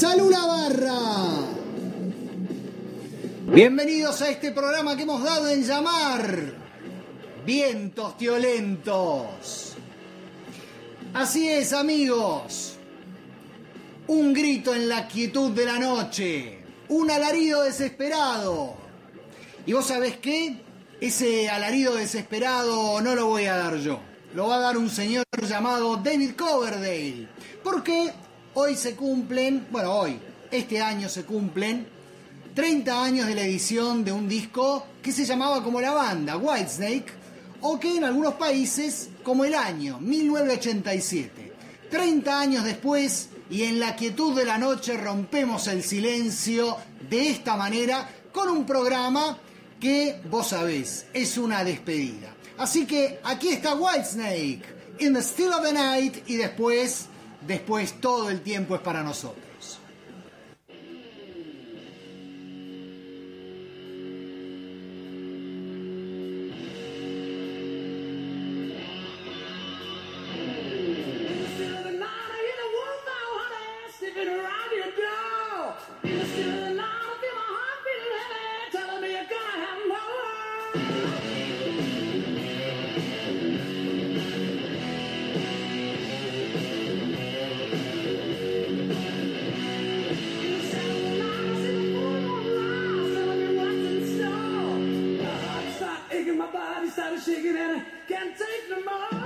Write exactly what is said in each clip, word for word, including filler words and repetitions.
Salud la barra. Bienvenidos a este programa que hemos dado en llamar Vientos Violentos. Así es, amigos. Un grito en la quietud de la noche, un alarido desesperado. ¿Y vos sabés qué? Ese alarido desesperado no lo voy a dar yo. Lo va a dar un señor llamado David Coverdale. Porque hoy se cumplen, bueno, hoy, este año se cumplen treinta años de la edición de un disco que se llamaba como la banda, Whitesnake, o que en algunos países como el año, mil novecientos ochenta y siete. treinta años después, y en la quietud de la noche rompemos el silencio de esta manera con un programa que, vos sabés, es una despedida. Así que aquí está Whitesnake, In the Still of the Night, y después, después todo el tiempo es para nosotros. Shaking and I can't take no more.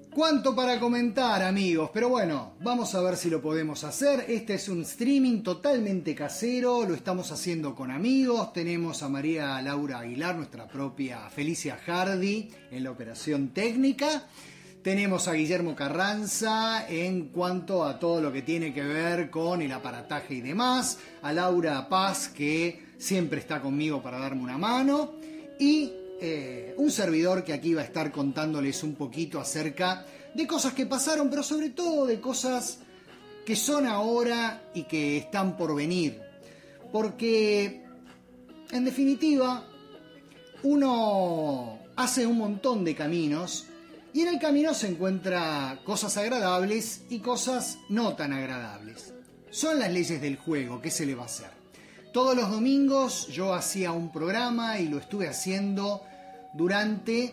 Cuánto para comentar, amigos, pero bueno, vamos a ver si lo podemos hacer. Este es un streaming totalmente casero, lo estamos haciendo con amigos. Tenemos a María Laura Aguilar, nuestra propia Felicia Hardy, en la operación técnica. Tenemos a Guillermo Carranza en cuanto a todo lo que tiene que ver con el aparataje y demás. A Laura Paz, que siempre está conmigo para darme una mano. Y eh, un servidor que aquí va a estar contándoles un poquito acerca de cosas que pasaron, pero sobre todo de cosas que son ahora y que están por venir. Porque, en definitiva, uno hace un montón de caminos y en el camino se encuentra cosas agradables y cosas no tan agradables. Son las leyes del juego, ¿qué se le va a hacer? Todos los domingos yo hacía un programa y lo estuve haciendo durante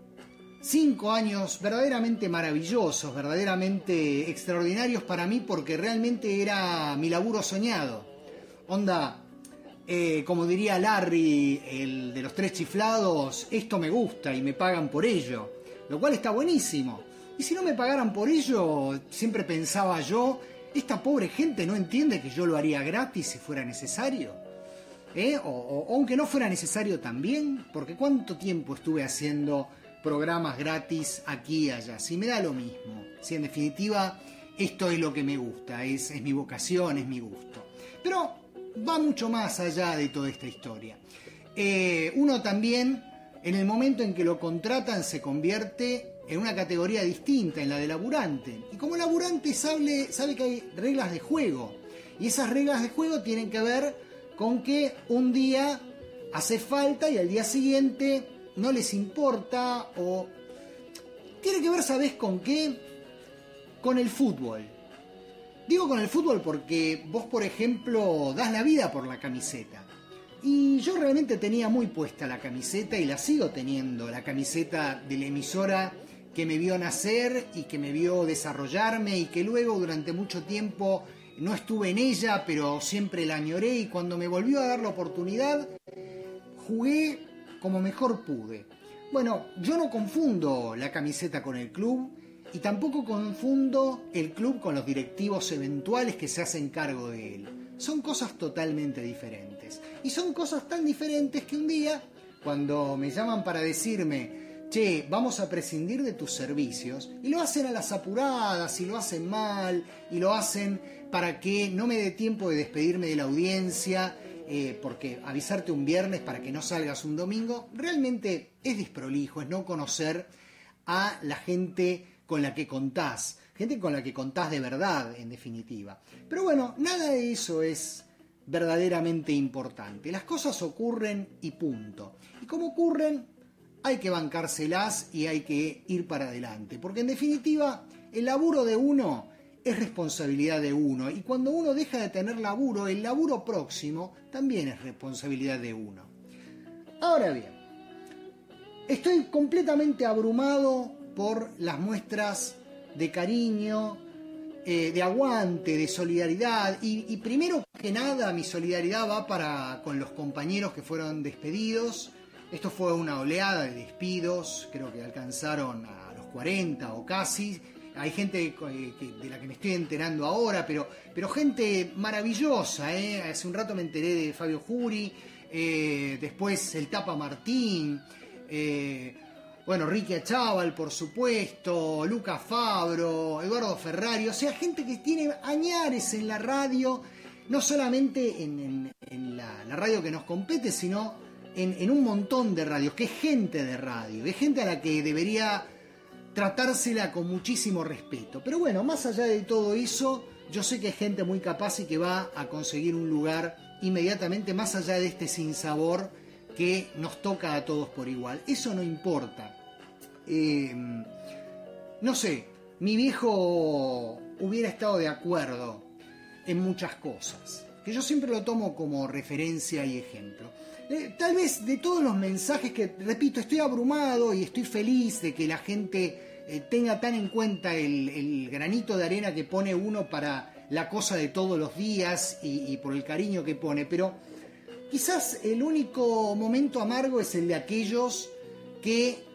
cinco años verdaderamente maravillosos, verdaderamente extraordinarios para mí, porque realmente era mi laburo soñado. Onda, eh, como diría Larry, el de los tres chiflados, esto me gusta y me pagan por ello, lo cual está buenísimo. Y si no me pagaran por ello, siempre pensaba yo, esta pobre gente no entiende que yo lo haría gratis si fuera necesario. ¿Eh? O, o, o aunque no fuera necesario también, porque cuánto tiempo estuve haciendo programas gratis aquí y allá, si me da lo mismo, si en definitiva esto es lo que me gusta, es, es mi vocación, es mi gusto. Pero va mucho más allá de toda esta historia. Eh, uno también, en el momento en que lo contratan, se convierte en una categoría distinta, en la de laburante. Y como laburante sabe, sabe que hay reglas de juego, y esas reglas de juego tienen que ver con que un día hace falta y al día siguiente no les importa, o tiene que ver, ¿sabés con qué? Con el fútbol. Digo con el fútbol porque vos, por ejemplo, das la vida por la camiseta. Y yo realmente tenía muy puesta la camiseta y la sigo teniendo, la camiseta de la emisora que me vio nacer y que me vio desarrollarme y que luego durante mucho tiempo no estuve en ella, pero siempre la añoré, y cuando me volvió a dar la oportunidad, jugué como mejor pude. Bueno, yo no confundo la camiseta con el club y tampoco confundo el club con los directivos eventuales que se hacen cargo de él. Son cosas totalmente diferentes. Y son cosas tan diferentes que un día, cuando me llaman para decirme, che, vamos a prescindir de tus servicios, y lo hacen a las apuradas, y lo hacen mal, y lo hacen para que no me dé tiempo de despedirme de la audiencia, eh, porque avisarte un viernes para que no salgas un domingo, realmente es desprolijo, es no conocer a la gente con la que contás, gente con la que contás de verdad, en definitiva. Pero bueno, nada de eso es verdaderamente importante. Las cosas ocurren y punto. Y como ocurren, hay que bancárselas y hay que ir para adelante, porque en definitiva el laburo de uno es responsabilidad de uno, y cuando uno deja de tener laburo, el laburo próximo también es responsabilidad de uno. Ahora bien, estoy completamente abrumado por las muestras de cariño, eh, de aguante, de solidaridad, y, y primero que nada mi solidaridad va para con los compañeros que fueron despedidos. Esto fue una oleada de despidos, creo que alcanzaron a los cuarenta o casi. Hay gente de la que me estoy enterando ahora, pero, pero gente maravillosa, ¿eh? Hace un rato me enteré de Fabio Juri, eh, después el Tapa Martín, eh, bueno, Ricky Achával, por supuesto, Lucas Fabro, Eduardo Ferrari, o sea, gente que tiene añares en la radio, no solamente en, en, en la, la radio que nos compete, sino en, en un montón de radios, que es gente de radio, es gente a la que debería tratársela con muchísimo respeto. Pero bueno, más allá de todo eso, yo sé que es gente muy capaz y que va a conseguir un lugar inmediatamente, más allá de este sinsabor que nos toca a todos por igual. Eso no importa. Eh, no sé, mi viejo hubiera estado de acuerdo en muchas cosas, que yo siempre lo tomo como referencia y ejemplo. Eh, tal vez de todos los mensajes que, repito, estoy abrumado y estoy feliz de que la gente eh, tenga tan en cuenta el, el granito de arena que pone uno para la cosa de todos los días y, y por el cariño que pone, pero quizás el único momento amargo es el de aquellos que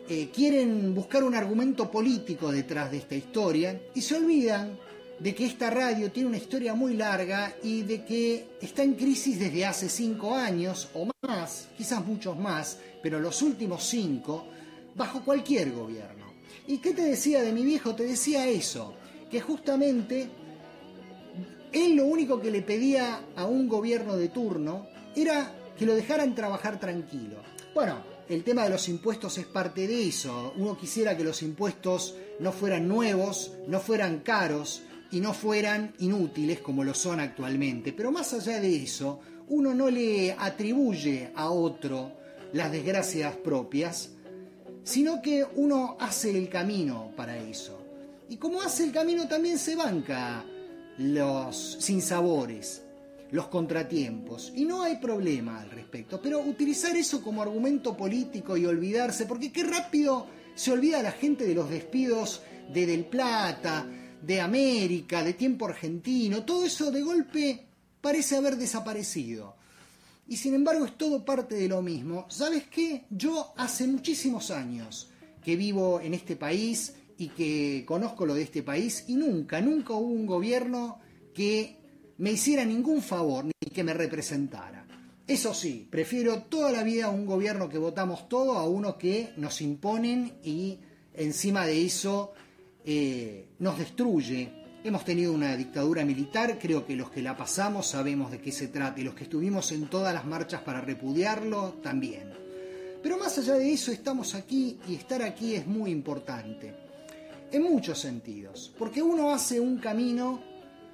eh, quieren buscar un argumento político detrás de esta historia y se olvidan de que esta radio tiene una historia muy larga y de que está en crisis desde hace cinco años o más, quizás muchos más, pero los últimos cinco, bajo cualquier gobierno. ¿Y qué te decía de mi viejo? Te decía eso, que justamente él lo único que le pedía a un gobierno de turno era que lo dejaran trabajar tranquilo. Bueno, el tema de los impuestos es parte de eso. Uno quisiera que los impuestos no fueran nuevos, no fueran caros y no fueran inútiles como lo son actualmente. Pero más allá de eso, uno no le atribuye a otro las desgracias propias, sino que uno hace el camino para eso. Y como hace el camino también se banca los sinsabores, los contratiempos, y no hay problema al respecto. Pero utilizar eso como argumento político y olvidarse, porque qué rápido se olvida la gente de los despidos de Del Plata, de América, de Tiempo Argentino, todo eso de golpe parece haber desaparecido. Y sin embargo es todo parte de lo mismo. ¿Sabes qué? Yo hace muchísimos años que vivo en este país y que conozco lo de este país y nunca, nunca hubo un gobierno que me hiciera ningún favor ni que me representara. Eso sí, prefiero toda la vida un gobierno que votamos todo a uno que nos imponen y encima de eso eh, nos destruye. Hemos tenido una dictadura militar, creo que los que la pasamos sabemos de qué se trata y los que estuvimos en todas las marchas para repudiarlo también. Pero más allá de eso estamos aquí y estar aquí es muy importante, en muchos sentidos, porque uno hace un camino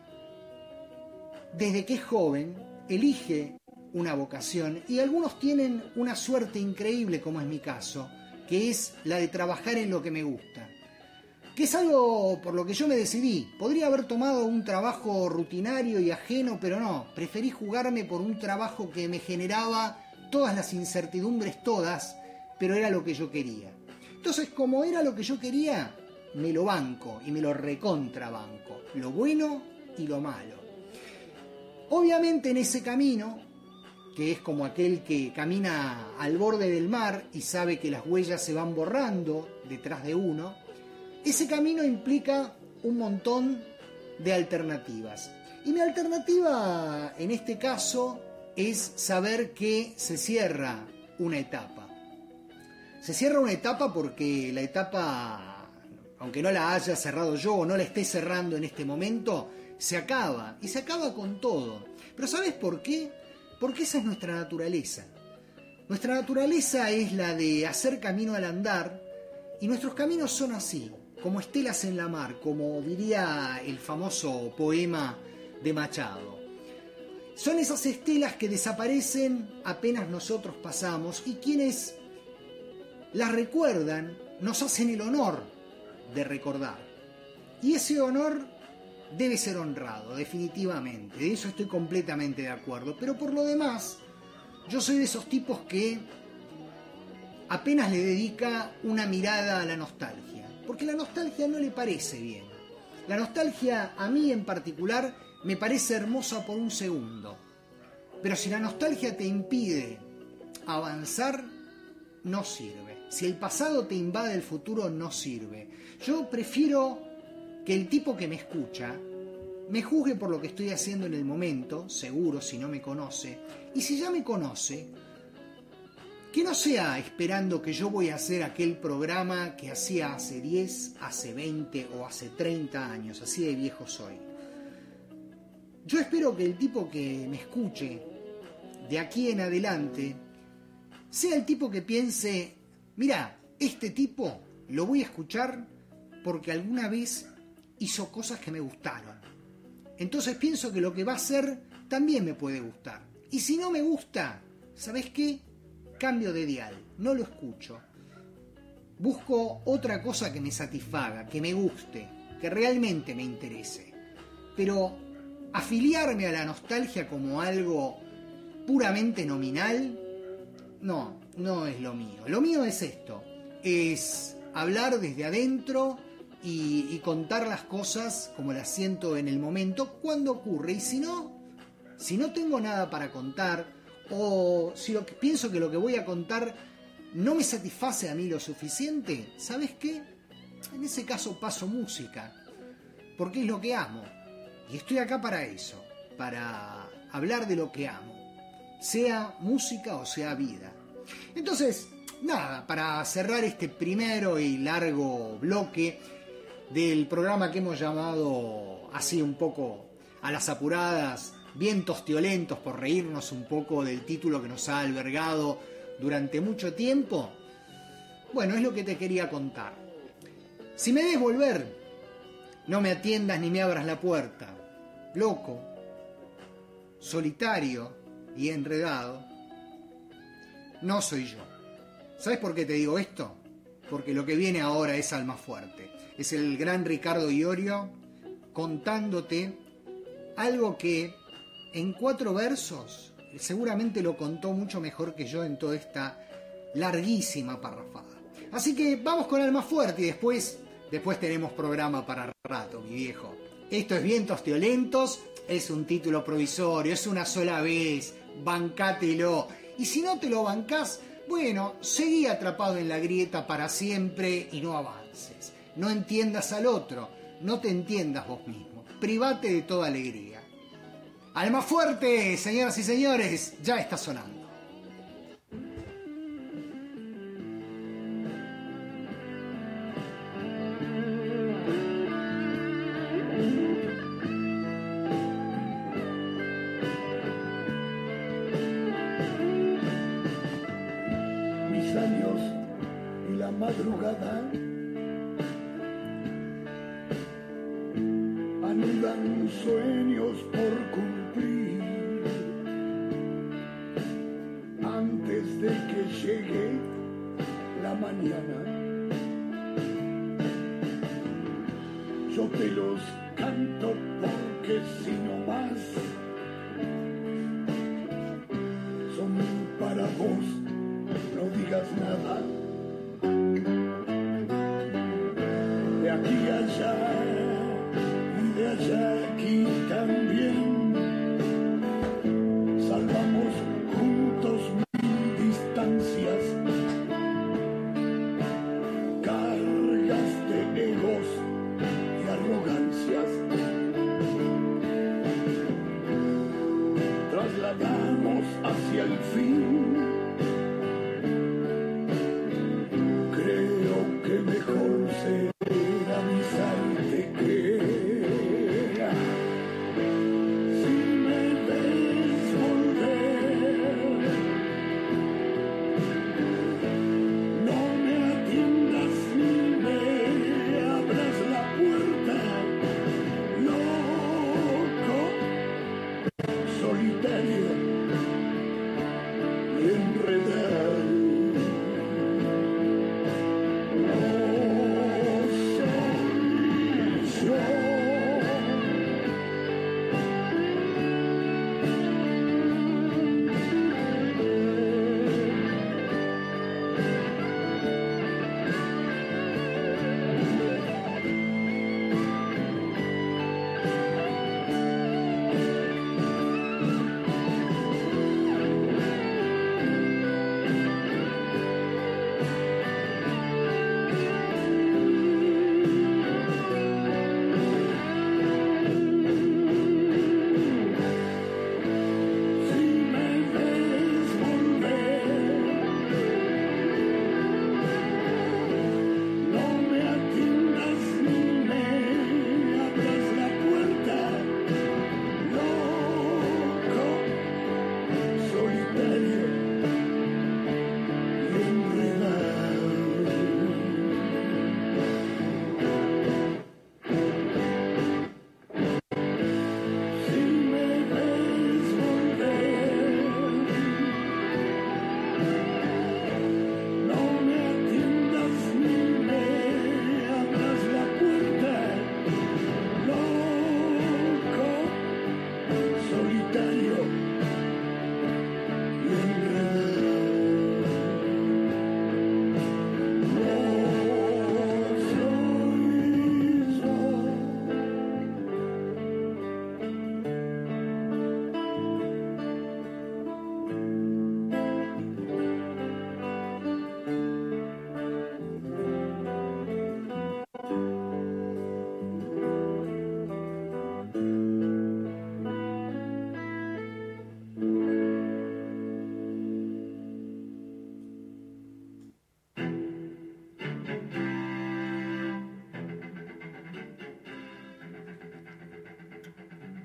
desde que es joven, elige una vocación y algunos tienen una suerte increíble como es mi caso, que es la de trabajar en lo que me gusta. Que es algo por lo que yo me decidí. Podría haber tomado un trabajo rutinario y ajeno, pero no, preferí jugarme por un trabajo que me generaba todas las incertidumbres, todas, pero era lo que yo quería. Entonces, como era lo que yo quería, me lo banco y me lo recontrabanco, lo bueno y lo malo. Obviamente en ese camino, que es como aquel que camina al borde del mar y sabe que las huellas se van borrando detrás de uno, ese camino implica un montón de alternativas. Y mi alternativa en este caso es saber que se cierra una etapa. Se cierra una etapa porque la etapa, aunque no la haya cerrado yo o no la esté cerrando en este momento, se acaba. Y se acaba con todo. Pero ¿sabes por qué? Porque esa es nuestra naturaleza. Nuestra naturaleza es la de hacer camino al andar y nuestros caminos son así, como estelas en la mar, como diría el famoso poema de Machado. Son esas estelas que desaparecen apenas nosotros pasamos y quienes las recuerdan nos hacen el honor de recordar. Y ese honor debe ser honrado, definitivamente. De eso estoy completamente de acuerdo. Pero por lo demás, yo soy de esos tipos que apenas le dedica una mirada a la nostalgia. Porque la nostalgia no le parece bien. La nostalgia, a mí en particular, me parece hermosa por un segundo. Pero si la nostalgia te impide avanzar, no sirve. Si el pasado te invade el futuro, no sirve. Yo prefiero que el tipo que me escucha me juzgue por lo que estoy haciendo en el momento, seguro si no me conoce. Y si ya me conoce, que no sea esperando que yo voy a hacer aquel programa que hacía hace diez, hace veinte o hace treinta años, así de viejo soy. Yo espero que el tipo que me escuche de aquí en adelante sea el tipo que piense, mira, este tipo lo voy a escuchar porque alguna vez hizo cosas que me gustaron. Entonces pienso que lo que va a hacer también me puede gustar. Y si no me gusta, ¿sabes qué? Cambio de dial, no lo escucho. Busco otra cosa que me satisfaga, que me guste, que realmente me interese. Pero afiliarme a la nostalgia como algo puramente nominal, no, no es lo mío. Lo mío es esto, es hablar desde adentro y, y contar las cosas como las siento en el momento, cuando ocurre. Y si no, si no tengo nada para contar, o si lo que, pienso que lo que voy a contar no me satisface a mí lo suficiente, ¿sabes qué? En ese caso paso música, porque es lo que amo. Y estoy acá para eso, para hablar de lo que amo, sea música o sea vida. Entonces, nada, para cerrar este primero y largo bloque del programa que hemos llamado así un poco a las apuradas, Vientos Tiolentos, por reírnos un poco del título que nos ha albergado durante mucho tiempo, bueno, es lo que te quería contar. Si me ves volver, no me atiendas ni me abras la puerta. Loco, solitario y enredado, no soy yo. ¿Sabes por qué te digo esto? Porque lo que viene ahora es Almafuerte. Es el gran Ricardo Iorio contándote algo que en cuatro versos seguramente lo contó mucho mejor que yo en toda esta larguísima parrafada. Así que vamos con Almafuerte y después, después tenemos programa para rato, mi viejo. Esto es Vientos Tiolentos, es un título provisorio, es una sola vez, bancátelo. Y si no te lo bancás, bueno, seguí atrapado en la grieta para siempre y no avances. No entiendas al otro, no te entiendas vos mismo. Private de toda alegría. Almafuerte, señoras y señores, ya está sonando. Mis años y la madrugada anudan sueños por cumplir antes de que llegue la mañana. Yo te los canto porque si no más son para vos, no digas nada. De aquí a allá y de allá aquí también, salvamos juntos mil distancias, cargas de egos y arrogancias. Trasladamos hacia el fin, creo que mejor será avisarte que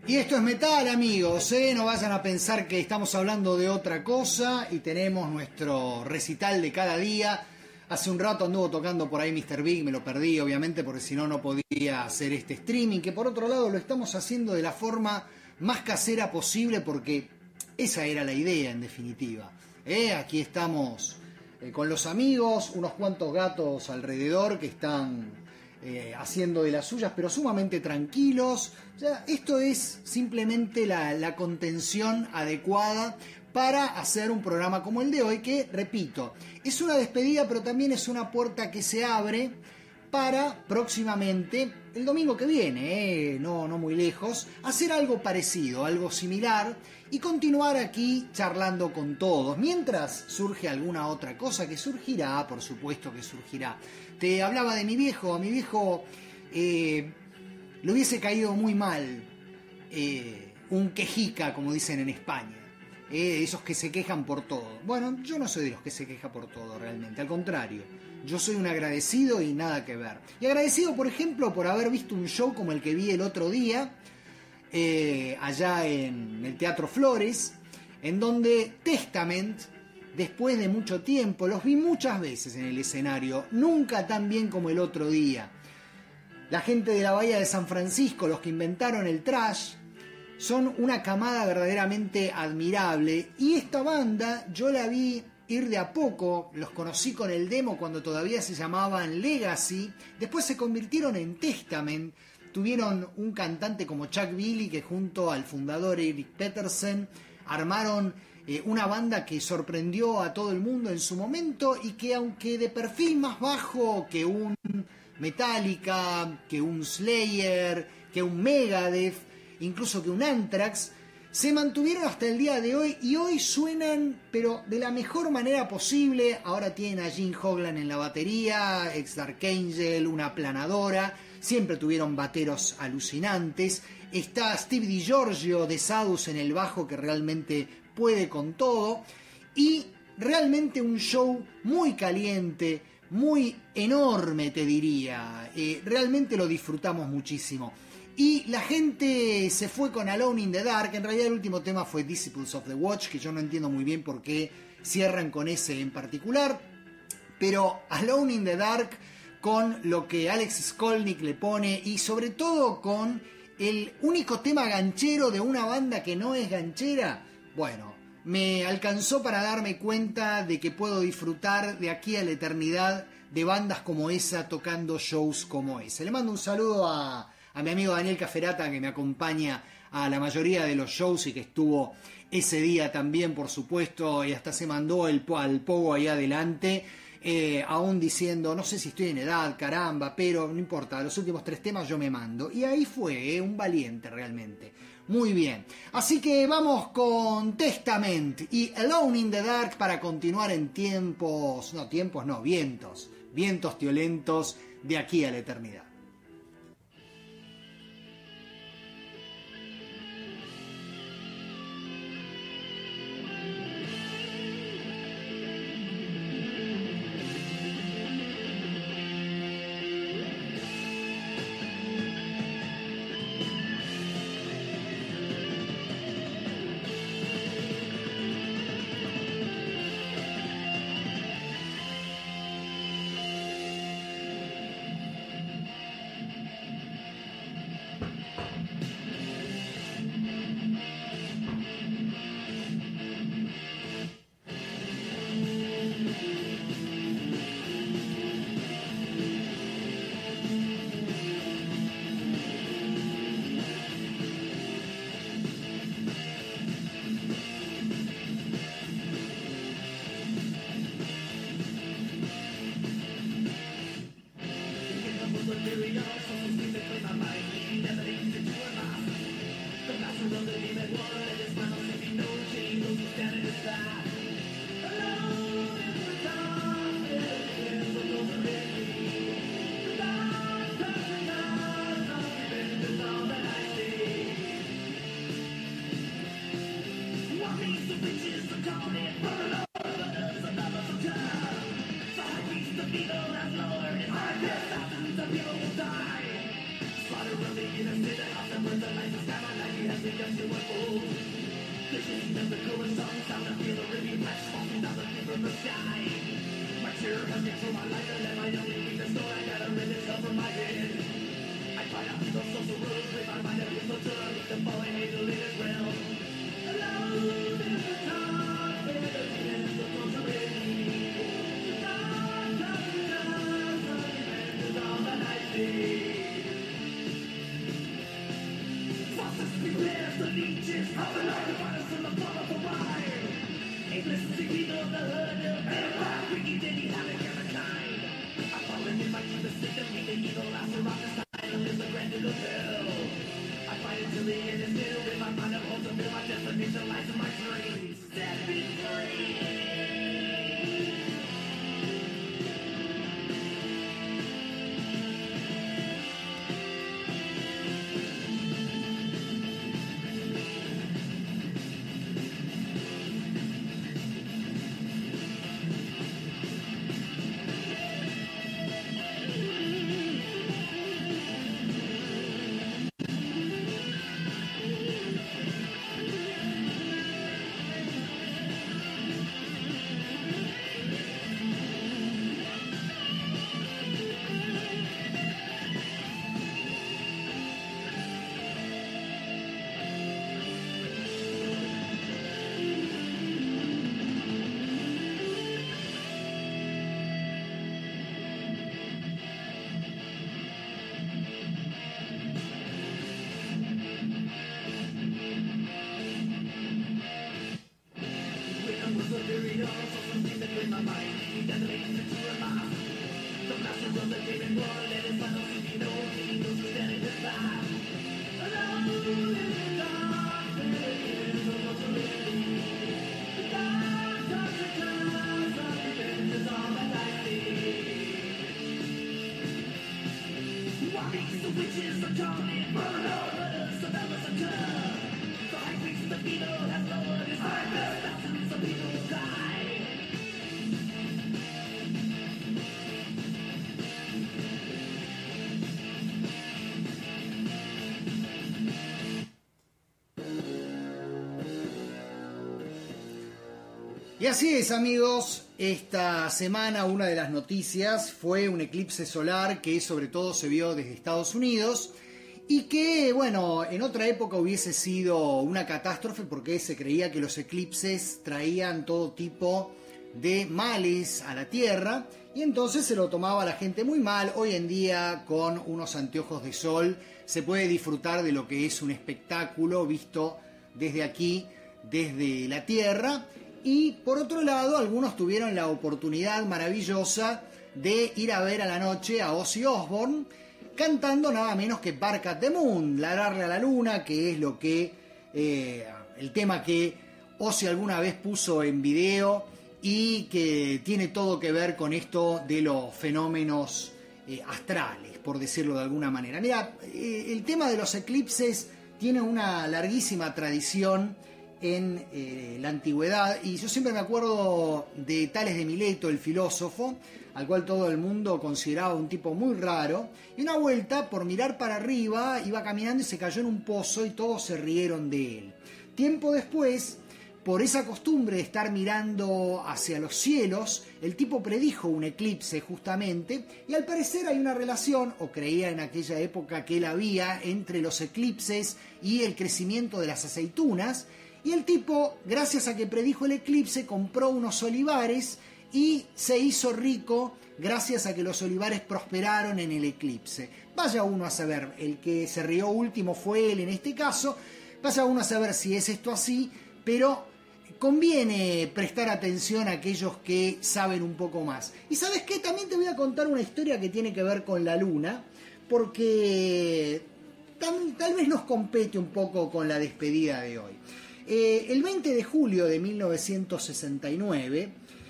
Y esto es metal, amigos, ¿eh? No vayan a pensar que estamos hablando de otra cosa y tenemos nuestro recital de cada día. Hace un rato anduvo tocando por ahí mister Big, me lo perdí obviamente porque si no, no podía hacer este streaming, que por otro lado lo estamos haciendo de la forma más casera posible porque esa era la idea en definitiva. ¿eh? Aquí estamos eh, con los amigos, unos cuantos gatos alrededor que están... Eh, haciendo de las suyas, pero sumamente tranquilos. O sea, esto es simplemente la, la contención adecuada para hacer un programa como el de hoy, que, repito, es una despedida, pero también es una puerta que se abre para próximamente, el domingo que viene, eh, no, no muy lejos, hacer algo parecido, algo similar, y continuar aquí charlando con todos, mientras surge alguna otra cosa que surgirá, por supuesto que surgirá. Te hablaba de mi viejo, a mi viejo eh, le hubiese caído muy mal eh, un quejica, como dicen en España, eh, esos que se quejan por todo. Bueno, yo no soy de los que se queja por todo realmente, al contrario, yo soy un agradecido y nada que ver. Y agradecido, por ejemplo, por haber visto un show como el que vi el otro día, eh, allá en el Teatro Flores, en donde Testament, después de mucho tiempo, los vi muchas veces en el escenario, nunca tan bien como el otro día. La gente de la Bahía de San Francisco, los que inventaron el thrash, son una camada verdaderamente admirable. Y esta banda yo la vi ir de a poco, los conocí con el demo cuando todavía se llamaban Legacy, después se convirtieron en Testament, tuvieron un cantante como Chuck Billy que junto al fundador Eric Peterson armaron eh, una banda que sorprendió a todo el mundo en su momento y que aunque de perfil más bajo que un Metallica, que un Slayer, que un Megadeth, incluso que un Anthrax, se mantuvieron hasta el día de hoy y hoy suenan pero de la mejor manera posible. Ahora tienen a Jim Hoglan en la batería, ex Dark Angel, una aplanadora, siempre tuvieron bateros alucinantes, está Steve DiGiorgio de Sadus en el bajo que realmente puede con todo y realmente un show muy caliente, muy enorme te diría, eh, realmente lo disfrutamos muchísimo. Y la gente se fue con Alone in the Dark. En realidad el último tema fue Disciples of the Watch, que yo no entiendo muy bien por qué cierran con ese en particular. Pero Alone in the Dark, con lo que Alex Skolnick le pone y sobre todo con el único tema ganchero de una banda que no es ganchera, bueno, me alcanzó para darme cuenta de que puedo disfrutar de aquí a la eternidad de bandas como esa tocando shows como ese. Le mando un saludo a... a mi amigo Daniel Caferata, que me acompaña a la mayoría de los shows y que estuvo ese día también, por supuesto, y hasta se mandó el, al pogo ahí adelante, eh, aún diciendo, no sé si estoy en edad, caramba, pero no importa, los últimos tres temas yo me mando. Y ahí fue, eh, un valiente realmente. Muy bien. Así que vamos con Testament y Alone in the Dark para continuar en tiempos, no tiempos, no, vientos, vientos violentos de aquí a la eternidad. Slaughter of the innocent, awesome with the lights of stamina, you have Y así es, amigos, esta semana una de las noticias fue un eclipse solar que sobre todo se vio desde Estados Unidos y que, bueno, en otra época hubiese sido una catástrofe porque se creía que los eclipses traían todo tipo de males a la Tierra y entonces se lo tomaba la gente muy mal. Hoy en día, con unos anteojos de sol, se puede disfrutar de lo que es un espectáculo visto desde aquí, desde la Tierra. Y por otro lado, algunos tuvieron la oportunidad maravillosa de ir a ver a la noche a Ozzy Osbourne cantando nada menos que Bark at the Moon, Ladrarle a la Luna, que es lo que eh, el tema que Ozzy alguna vez puso en video y que tiene todo que ver con esto de los fenómenos eh, astrales, por decirlo de alguna manera. Mira, eh, el tema de los eclipses tiene una larguísima tradición en eh, la antigüedad, y yo siempre me acuerdo de Tales de Mileto, el filósofo, al cual todo el mundo consideraba un tipo muy raro, y una vuelta, por mirar para arriba, iba caminando y se cayó en un pozo y todos se rieron de él. Tiempo después, por esa costumbre de estar mirando hacia los cielos, el tipo predijo un eclipse justamente, y al parecer hay una relación, o creía en aquella época que la había, entre los eclipses y el crecimiento de las aceitunas. Y el tipo, gracias a que predijo el eclipse, compró unos olivares y se hizo rico gracias a que los olivares prosperaron en el eclipse. Vaya uno a saber, el que se rió último fue él en este caso, vaya uno a saber si es esto así, pero conviene prestar atención a aquellos que saben un poco más. Y ¿sabes qué? También te voy a contar una historia que tiene que ver con la luna, porque tal, tal vez nos compete un poco con la despedida de hoy. Eh, el veinte de julio de mil novecientos sesenta y nueve,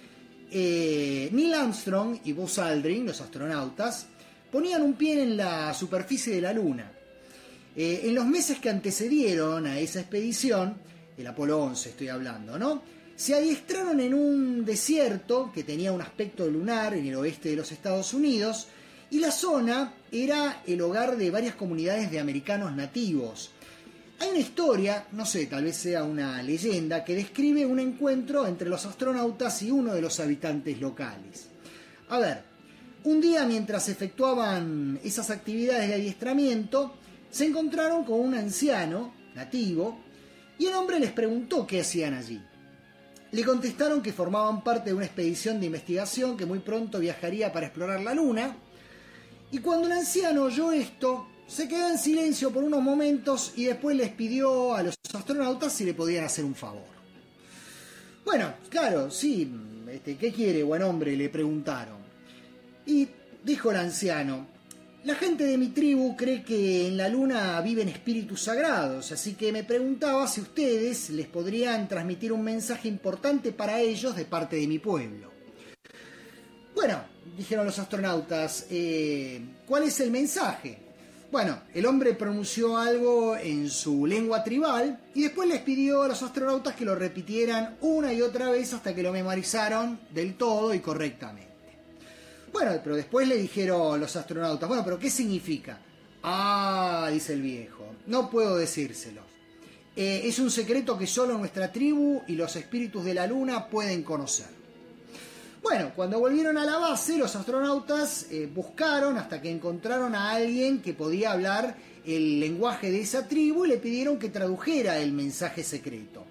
eh, Neil Armstrong y Buzz Aldrin, los astronautas, ponían un pie en la superficie de la Luna. Eh, en los meses que antecedieron a esa expedición, el Apolo once estoy hablando, ¿no? Se adiestraron en un desierto que tenía un aspecto lunar en el oeste de los Estados Unidos, y la zona era el hogar de varias comunidades de americanos nativos. hay una historia, no sé, tal vez sea una leyenda, que describe un encuentro entre los astronautas y uno de los habitantes locales. A ver, un día mientras efectuaban esas actividades de adiestramiento, se encontraron con un anciano nativo y el hombre les preguntó qué hacían allí. Le contestaron que formaban parte de una expedición de investigación que muy pronto viajaría para explorar la Luna, y cuando el anciano oyó esto, se quedó en silencio por unos momentos y después les pidió a los astronautas si le podían hacer un favor. Bueno, claro, sí, este, ¿qué quiere, buen hombre?, le preguntaron. Y dijo el anciano: la gente de mi tribu cree que en la Luna viven espíritus sagrados, así que me preguntaba si ustedes les podrían transmitir un mensaje importante para ellos de parte de mi pueblo. Bueno, dijeron los astronautas, eh, ¿cuál es el mensaje? Bueno, el hombre pronunció algo en su lengua tribal y después les pidió a los astronautas que lo repitieran una y otra vez hasta que lo memorizaron del todo y correctamente. Bueno, pero después le dijeron los astronautas, bueno, pero ¿qué significa? Ah, dice el viejo, no puedo decírselos. Eh, es un secreto que solo nuestra tribu y los espíritus de la Luna pueden conocer. Bueno, cuando volvieron a la base, los astronautas eh, buscaron hasta que encontraron a alguien que podía hablar el lenguaje de esa tribu y le pidieron que tradujera el mensaje secreto.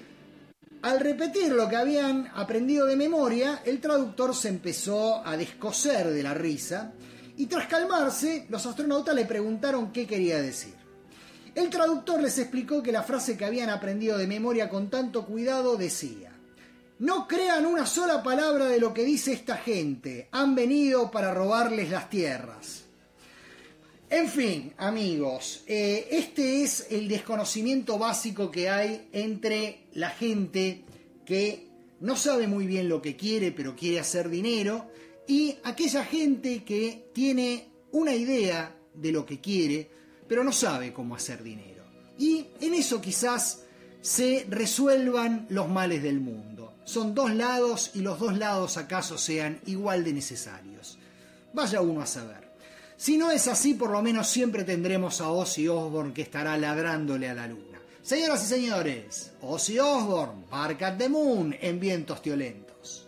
Al repetir lo que habían aprendido de memoria, el traductor se empezó a descoser de la risa y tras calmarse, los astronautas le preguntaron qué quería decir. El traductor les explicó que la frase que habían aprendido de memoria con tanto cuidado decía: no crean una sola palabra de lo que dice esta gente, han venido para robarles las tierras. En fin, amigos, eh, este es el desconocimiento básico que hay entre la gente que no sabe muy bien lo que quiere, pero quiere hacer dinero, y aquella gente que tiene una idea de lo que quiere, pero no sabe cómo hacer dinero. Y en eso quizás se resuelvan los males del mundo. Son dos lados y los dos lados acaso sean igual de necesarios. Vaya uno a saber. Si no es así, por lo menos siempre tendremos a Ozzy Osbourne que estará ladrándole a la luna. Señoras y señores, Ozzy Osbourne, Bark at the Moon en Vientos Tiolentos.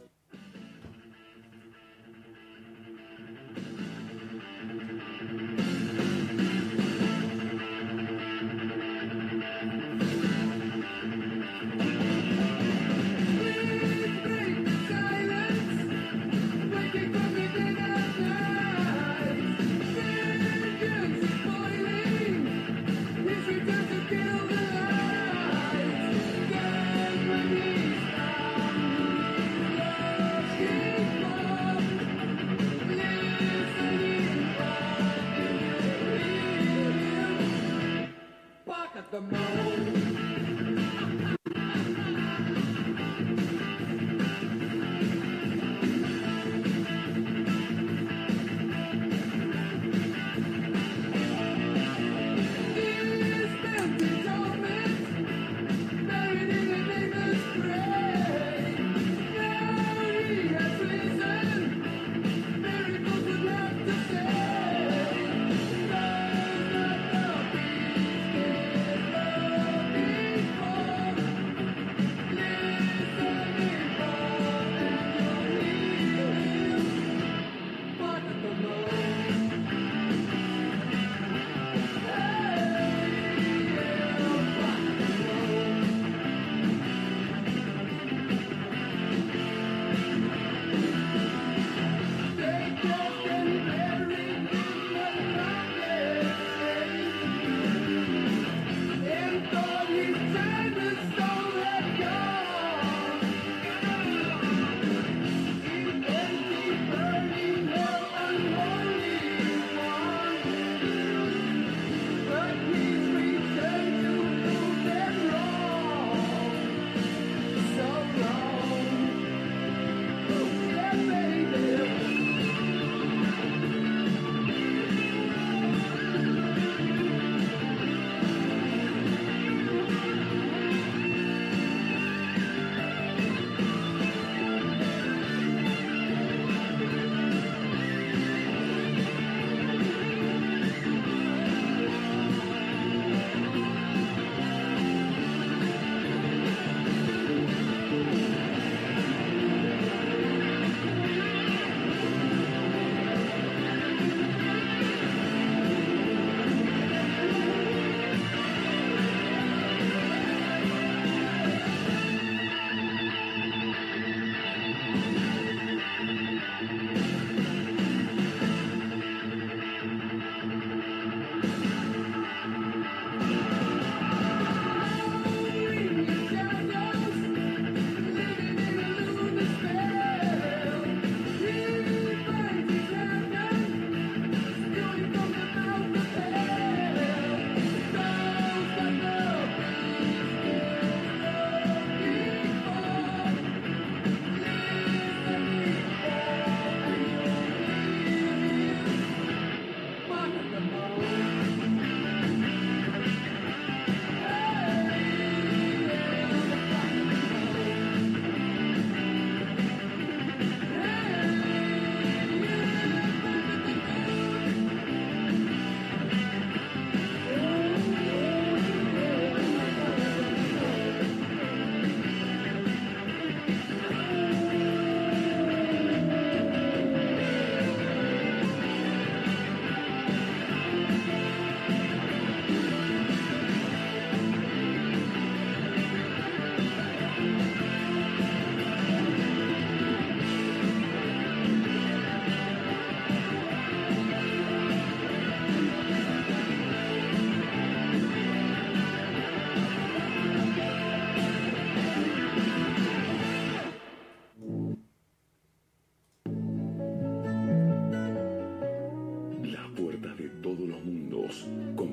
The moon.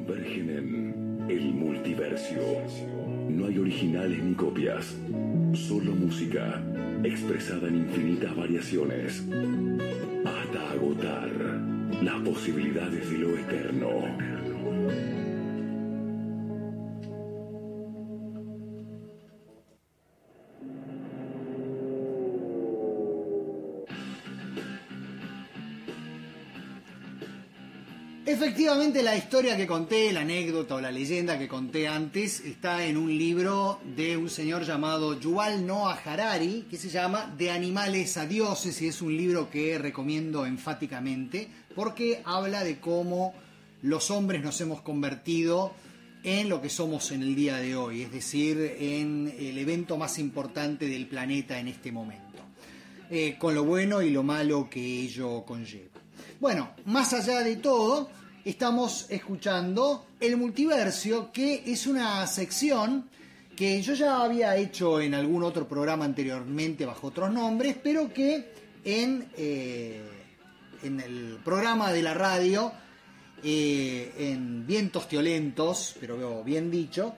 convergen en el multiversio. No hay originales ni copias, solo música expresada en infinitas variaciones hasta agotar las posibilidades de lo eterno. Efectivamente, la historia que conté, la anécdota o la leyenda que conté antes, está en un libro de un señor llamado Yuval Noah Harari, que se llama De animales a dioses, y es un libro que recomiendo enfáticamente, porque habla de cómo los hombres nos hemos convertido en lo que somos en el día de hoy, es decir, en el evento más importante del planeta en este momento, eh, con lo bueno y lo malo que ello conlleva. Bueno, más allá de todo, estamos escuchando El Multiversio, que es una sección que yo ya había hecho en algún otro programa anteriormente bajo otros nombres, pero que en, eh, en el programa de la radio, eh, en Vientos Tiolentos, pero bien dicho,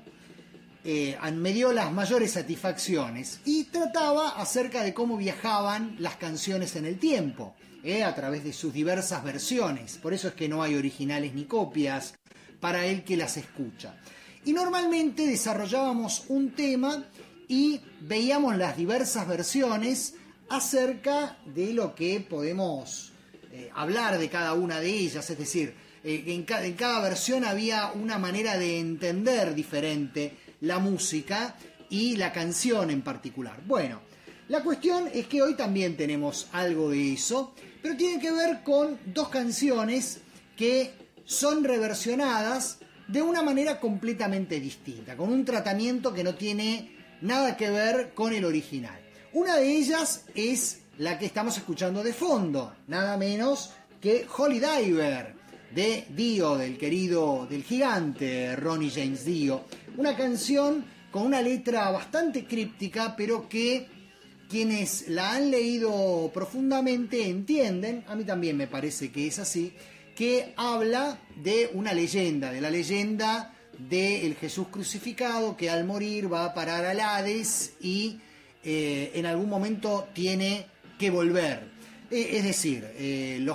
eh, me dio las mayores satisfacciones y trataba acerca de cómo viajaban las canciones en el tiempo. Eh, a través de sus diversas versiones. Por eso es que no hay originales ni copias para el que las escucha. Y normalmente desarrollábamos un tema y veíamos las diversas versiones acerca de lo que podemos eh, hablar de cada una de ellas. Es decir, eh, en, ca- en cada versión había una manera de entender diferente la música y la canción en particular. Bueno, la cuestión es que hoy también tenemos algo de eso, pero tiene que ver con dos canciones que son reversionadas de una manera completamente distinta, con un tratamiento que no tiene nada que ver con el original. Una de ellas es la que estamos escuchando de fondo, nada menos que Holy Diver, de Dio, del querido, del gigante Ronnie James Dio. Una canción con una letra bastante críptica, pero que quienes la han leído profundamente entienden, a mí también me parece que es así, que habla de una leyenda, de la leyenda del Jesús crucificado que al morir va a parar al Hades y eh, en algún momento tiene que volver. Eh, es decir, eh, los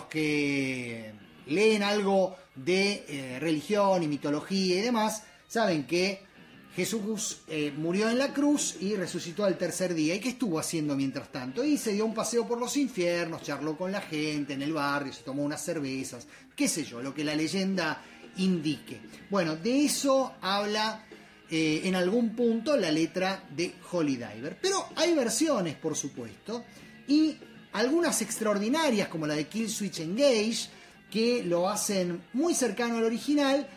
que leen algo de eh, religión y mitología y demás, saben que Jesús eh, murió en la cruz y resucitó al tercer día. ¿Y qué estuvo haciendo mientras tanto? Y se dio un paseo por los infiernos, charló con la gente en el barrio, se tomó unas cervezas, qué sé yo, lo que la leyenda indique. Bueno, de eso habla eh, en algún punto la letra de Holy Diver. Pero hay versiones, por supuesto, y algunas extraordinarias, como la de Killswitch Engage, que lo hacen muy cercano al original,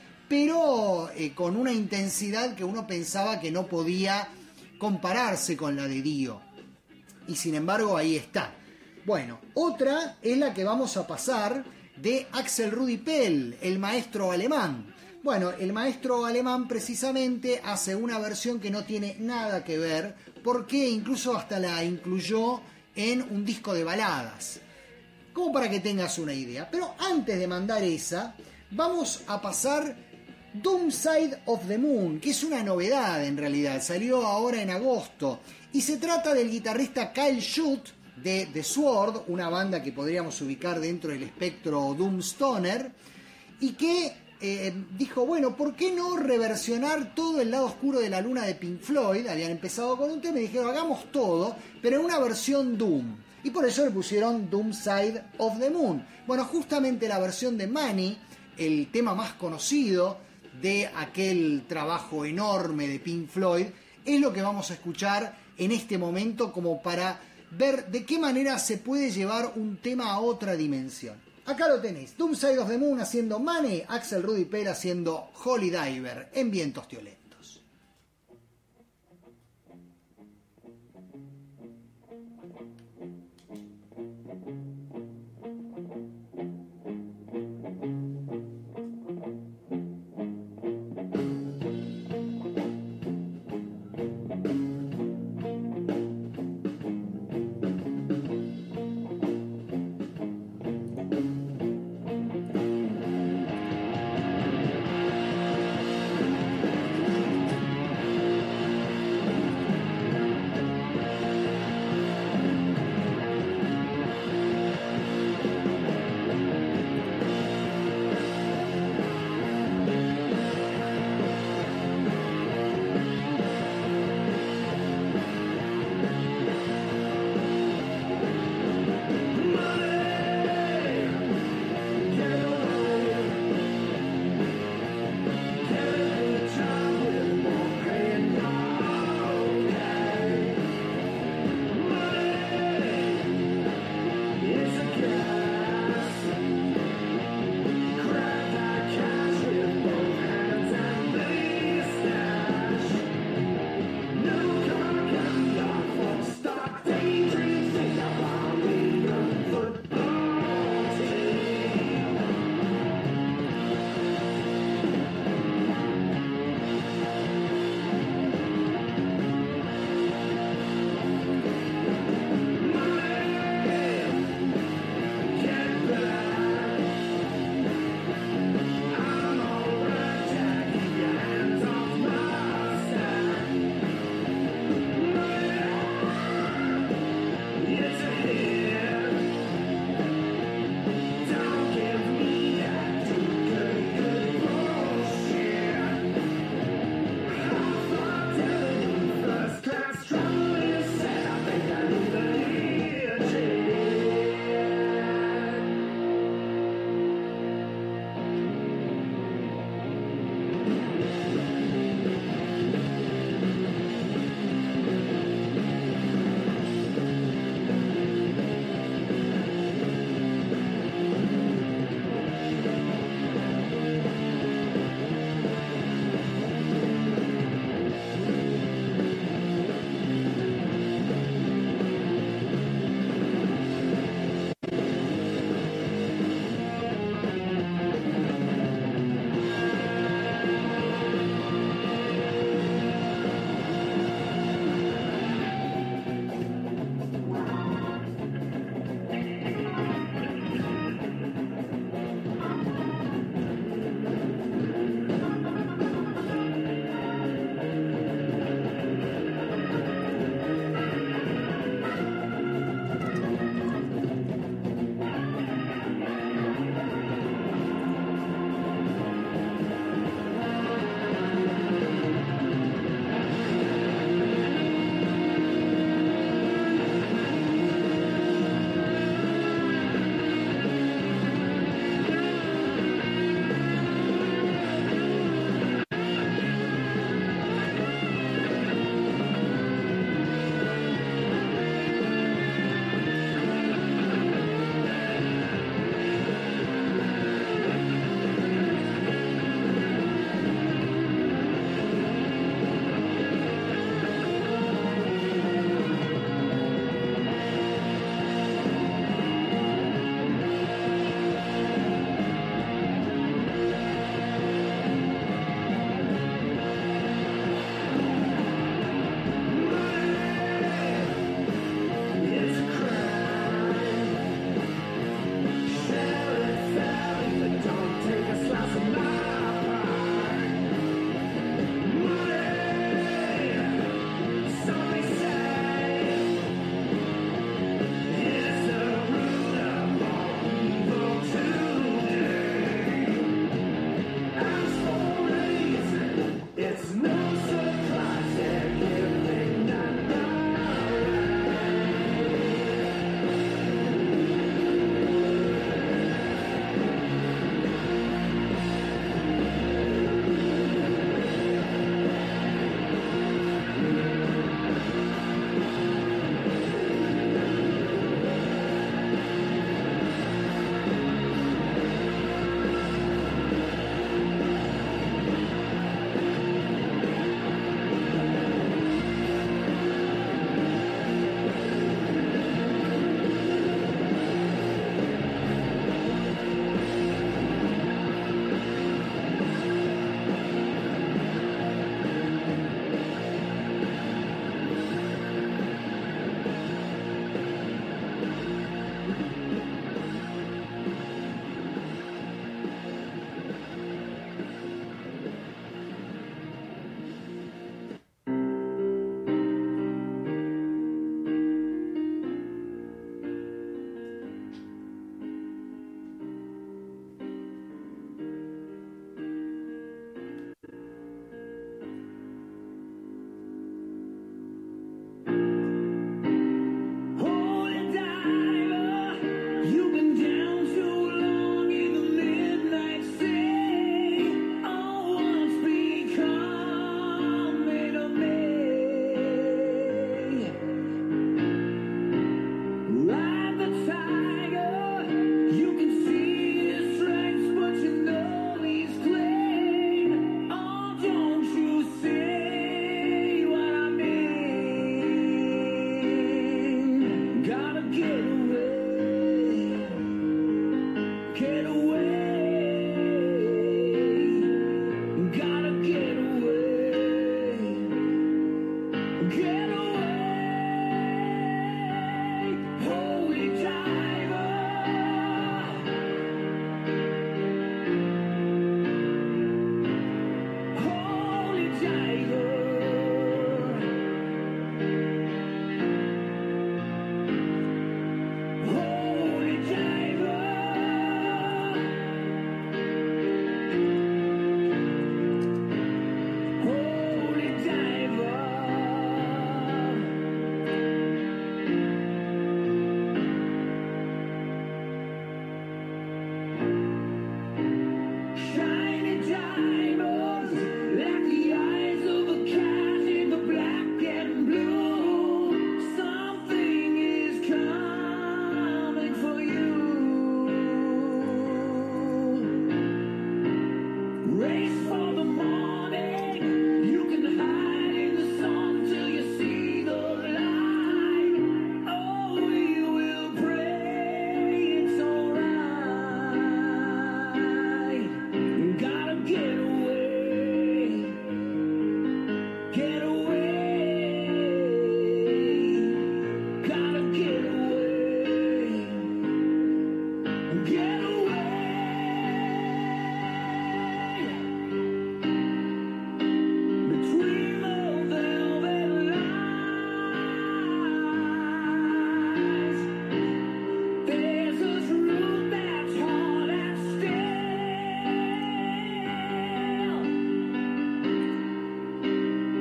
pero eh, con una intensidad que uno pensaba que no podía compararse con la de Dio. Y sin embargo ahí está. Bueno, otra es la que vamos a pasar de Axel Rudi Pell, el maestro alemán. Bueno, el maestro alemán precisamente hace una versión que no tiene nada que ver, porque incluso hasta la incluyó en un disco de baladas. Como para que tengas una idea. Pero antes de mandar esa, vamos a pasar Doom Side of the Moon, que es una novedad en realidad, salió ahora en agosto, y se trata del guitarrista Kyle Schutt de The Sword, una banda que podríamos ubicar dentro del espectro Doom Stoner, y que eh, dijo, bueno, ¿por qué no reversionar todo el lado oscuro de la luna de Pink Floyd? Habían empezado con un tema y dijeron, hagamos todo, pero en una versión Doom. Y por eso le pusieron Doom Side of the Moon. Bueno, justamente la versión de Money, el tema más conocido de aquel trabajo enorme de Pink Floyd, es lo que vamos a escuchar en este momento como para ver de qué manera se puede llevar un tema a otra dimensión. Acá lo tenéis, Doom Side of the Moon haciendo Money, Axel Rudi Pell haciendo Holy Diver en Vientos Tiolentos.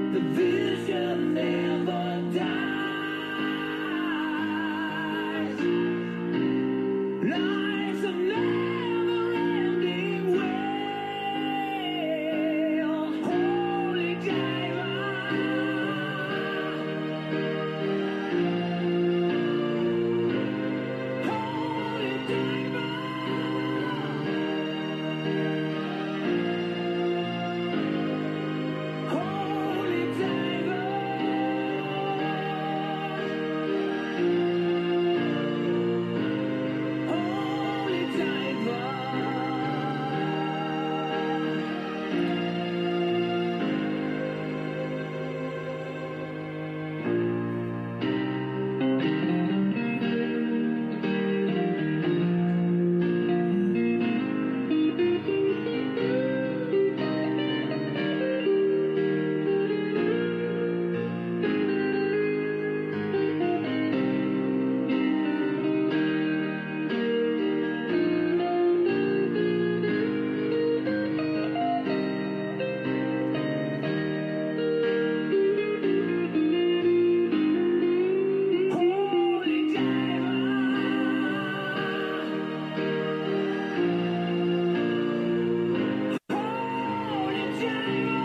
The vision never dies. Life's a never-ending well. Holy diver. Holy diver. Holy diver. Holy diver. Holy diver. Holy diver.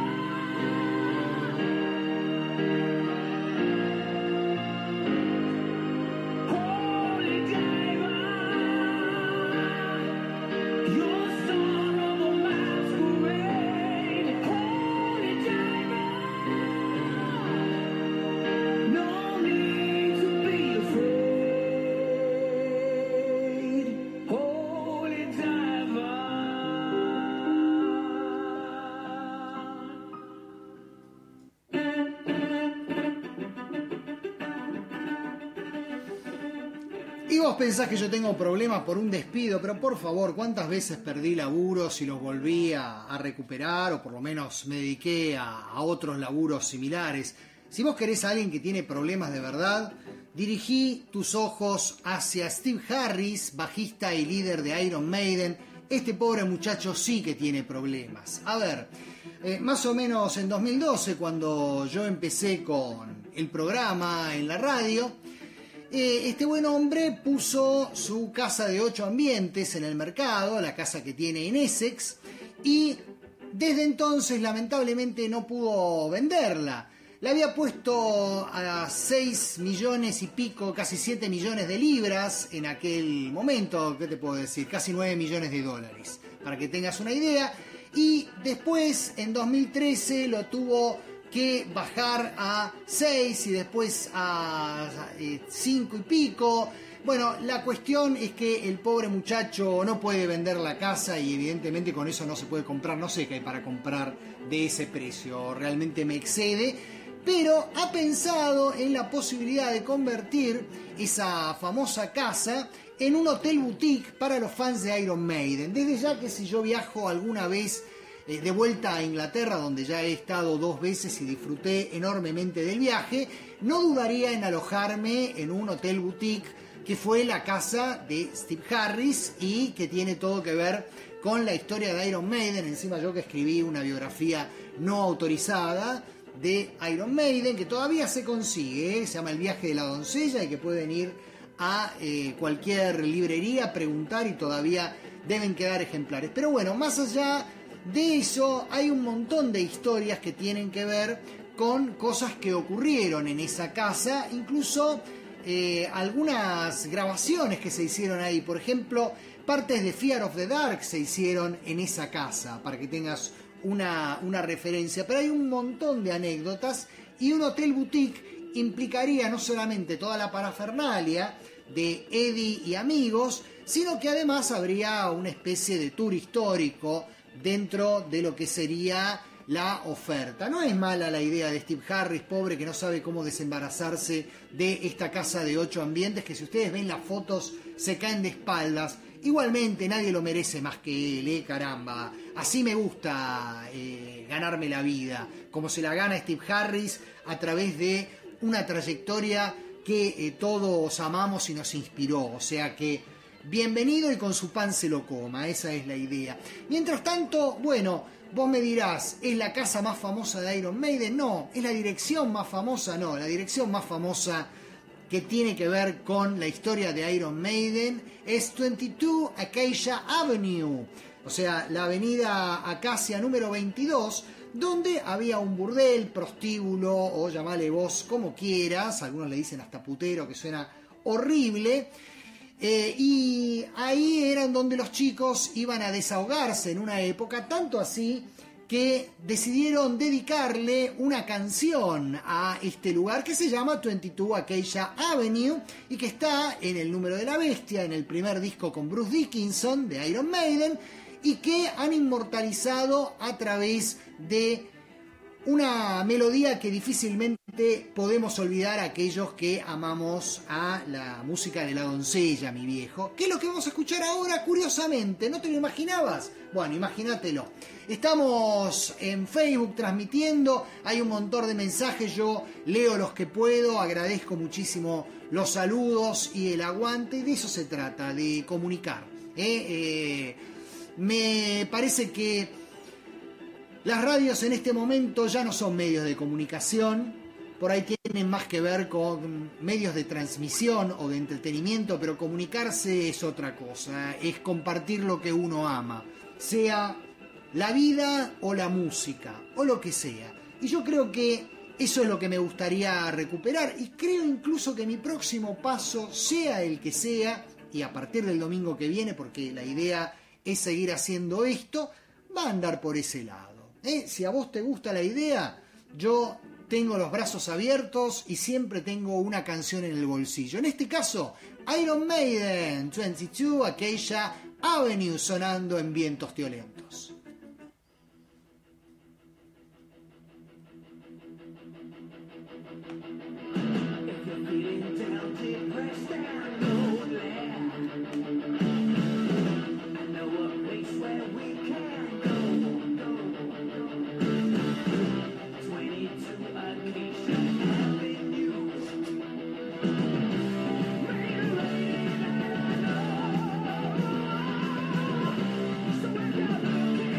Holy diver. Your sorrow will masquerade. Holy diver. No need to be afraid. Holy diver. Y vos pensás que yo tengo problemas por un despido, pero por favor, ¿cuántas veces perdí laburos y los volví a, a recuperar? O por lo menos me dediqué a, a otros laburos similares. Si vos querés a alguien que tiene problemas de verdad, dirigí tus ojos hacia Steve Harris, bajista y líder de Iron Maiden. Este pobre muchacho sí que tiene problemas. A ver, eh, más o menos en dos mil doce, cuando yo empecé con el programa en la radio, Eh, este buen hombre puso su casa de ocho ambientes en el mercado, la casa que tiene en Essex, y desde entonces lamentablemente no pudo venderla. La había puesto a seis millones y pico, casi siete millones de libras en aquel momento, ¿qué te puedo decir? Casi nueve millones de dólares, para que tengas una idea. Y después, en dos mil trece, lo tuvo que bajar a seis y después a cinco y pico. Bueno, la cuestión es que el pobre muchacho no puede vender la casa y evidentemente con eso no se puede comprar, no sé qué hay para comprar de ese precio, realmente me excede, pero ha pensado en la posibilidad de convertir esa famosa casa en un hotel boutique para los fans de Iron Maiden. Desde ya que si yo viajo alguna vez de vuelta a Inglaterra, donde ya he estado dos veces y disfruté enormemente del viaje, no dudaría en alojarme en un hotel boutique que fue la casa de Steve Harris y que tiene todo que ver con la historia de Iron Maiden. Encima yo que escribí una biografía no autorizada de Iron Maiden, que todavía se consigue, ¿eh? Se llama El viaje de la doncella, y que pueden ir a eh, cualquier librería, preguntar, y todavía deben quedar ejemplares. Pero bueno, más allá de eso, hay un montón de historias que tienen que ver con cosas que ocurrieron en esa casa, incluso eh, algunas grabaciones que se hicieron ahí. Por ejemplo, partes de Fear of the Dark se hicieron en esa casa, para que tengas una, una referencia. Pero hay un montón de anécdotas, y un hotel boutique implicaría no solamente toda la parafernalia de Eddie y amigos, sino que además habría una especie de tour histórico dentro de lo que sería la oferta. No es mala la idea de Steve Harris, pobre, que no sabe cómo desembarazarse de esta casa de ocho ambientes, que si ustedes ven las fotos se caen de espaldas. Igualmente nadie lo merece más que él, eh, caramba. Así me gusta eh, ganarme la vida, como se la gana Steve Harris, a través de una trayectoria que eh, todos amamos y nos inspiró. O sea que bienvenido y con su pan se lo coma, esa es la idea. Mientras tanto, bueno, vos me dirás, ¿es la casa más famosa de Iron Maiden? No. ¿Es la dirección más famosa? No. La dirección más famosa que tiene que ver con la historia de Iron Maiden es veintidós Acacia Avenue, o sea, la avenida Acacia número veintidós, donde había un burdel, prostíbulo o llamale vos como quieras, algunos le dicen hasta putero, que suena horrible, eh, y ahí eran donde los chicos iban a desahogarse en una época, tanto así que decidieron dedicarle una canción a este lugar que se llama veintidós Acacia Avenue y que está en El número de la bestia, en el primer disco con Bruce Dickinson de Iron Maiden, y que han inmortalizado a través de una melodía que difícilmente podemos olvidar a aquellos que amamos a la música de la doncella, mi viejo. ¿Qué es lo que vamos a escuchar ahora? Curiosamente, ¿no te lo imaginabas? Bueno, imagínatelo. Estamos en Facebook transmitiendo, hay un montón de mensajes, yo leo los que puedo, agradezco muchísimo los saludos y el aguante, y de eso se trata, de comunicar. ¿eh? Eh, me parece que las radios en este momento ya no son medios de comunicación, por ahí tienen más que ver con medios de transmisión o de entretenimiento, pero comunicarse es otra cosa, es compartir lo que uno ama, sea la vida o la música, o lo que sea. Y yo creo que eso es lo que me gustaría recuperar, y creo incluso que mi próximo paso, sea el que sea, y a partir del domingo que viene, porque la idea es seguir haciendo esto, va a andar por ese lado. ¿Eh? Si a vos te gusta la idea, yo tengo los brazos abiertos y siempre tengo una canción en el bolsillo. En este caso, Iron Maiden, veintidós Acacia Avenue, sonando en Vientos Tiolentos. Surrender,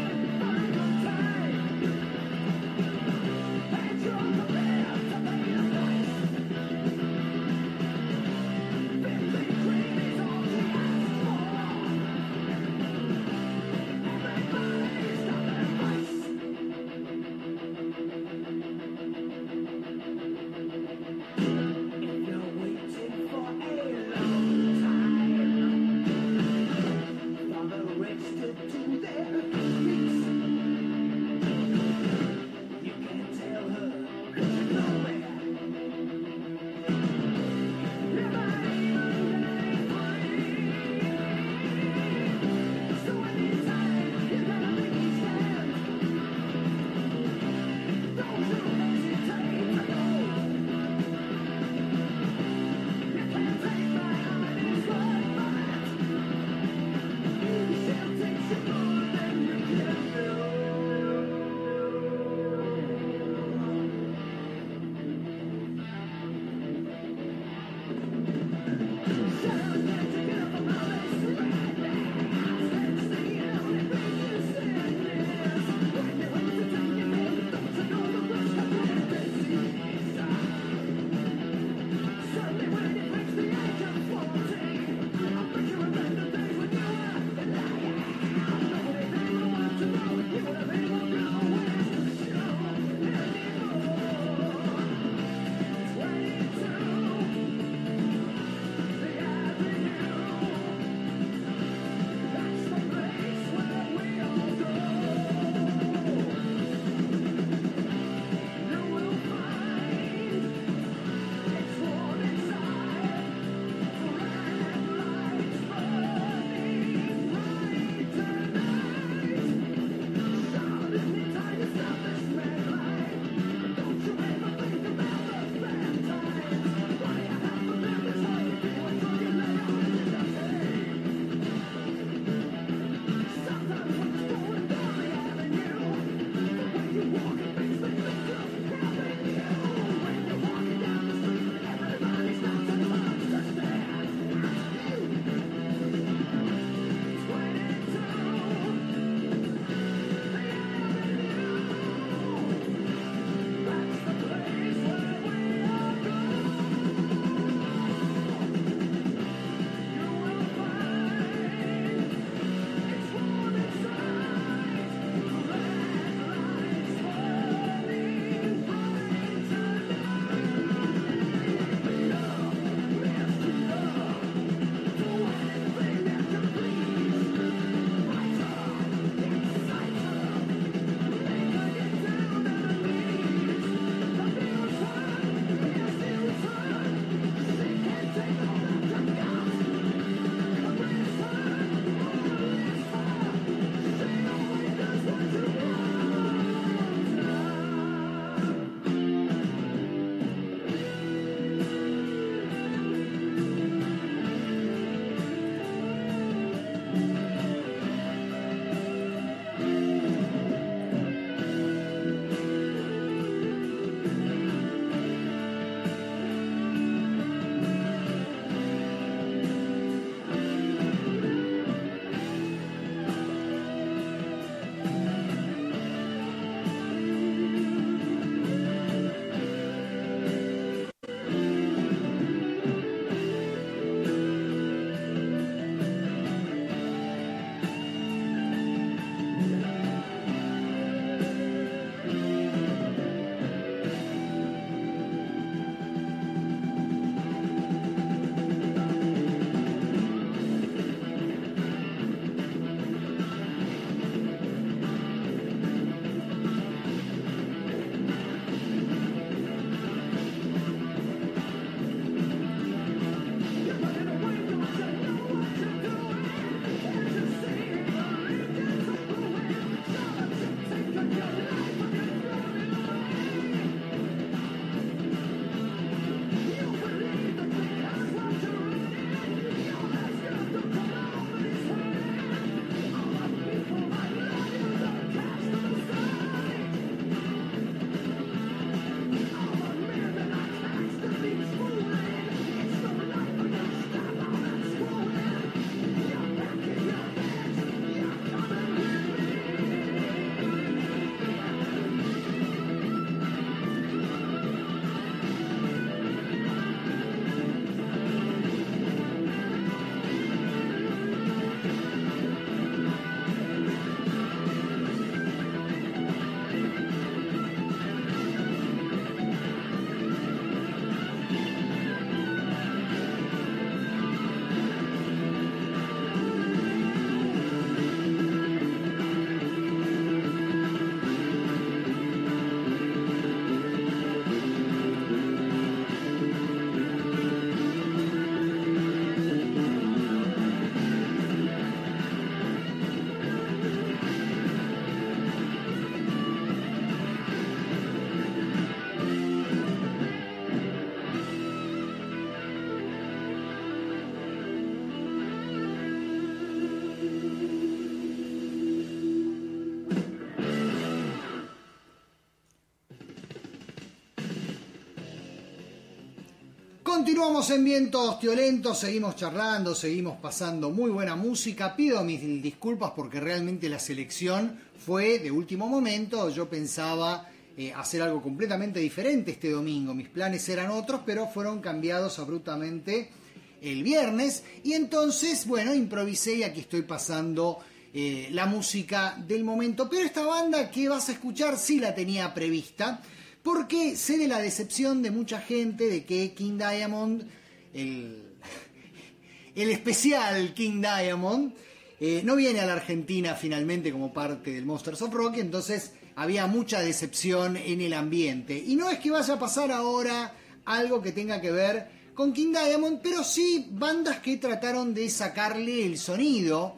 Continuamos en Vientos Violentos, seguimos charlando, seguimos pasando muy buena música. Pido mis disculpas porque realmente la selección fue de último momento. Yo pensaba eh, hacer algo completamente diferente este domingo. Mis planes eran otros, pero fueron cambiados abruptamente el viernes. Y entonces, bueno, improvisé y aquí estoy pasando eh, la música del momento. Pero esta banda que vas a escuchar sí la tenía prevista, porque sé de la decepción de mucha gente de que King Diamond, el, el especial King Diamond, eh, no viene a la Argentina finalmente como parte del Monsters of Rock, entonces había mucha decepción en el ambiente. Y no es que vaya a pasar ahora algo que tenga que ver con King Diamond, pero sí bandas que trataron de sacarle el sonido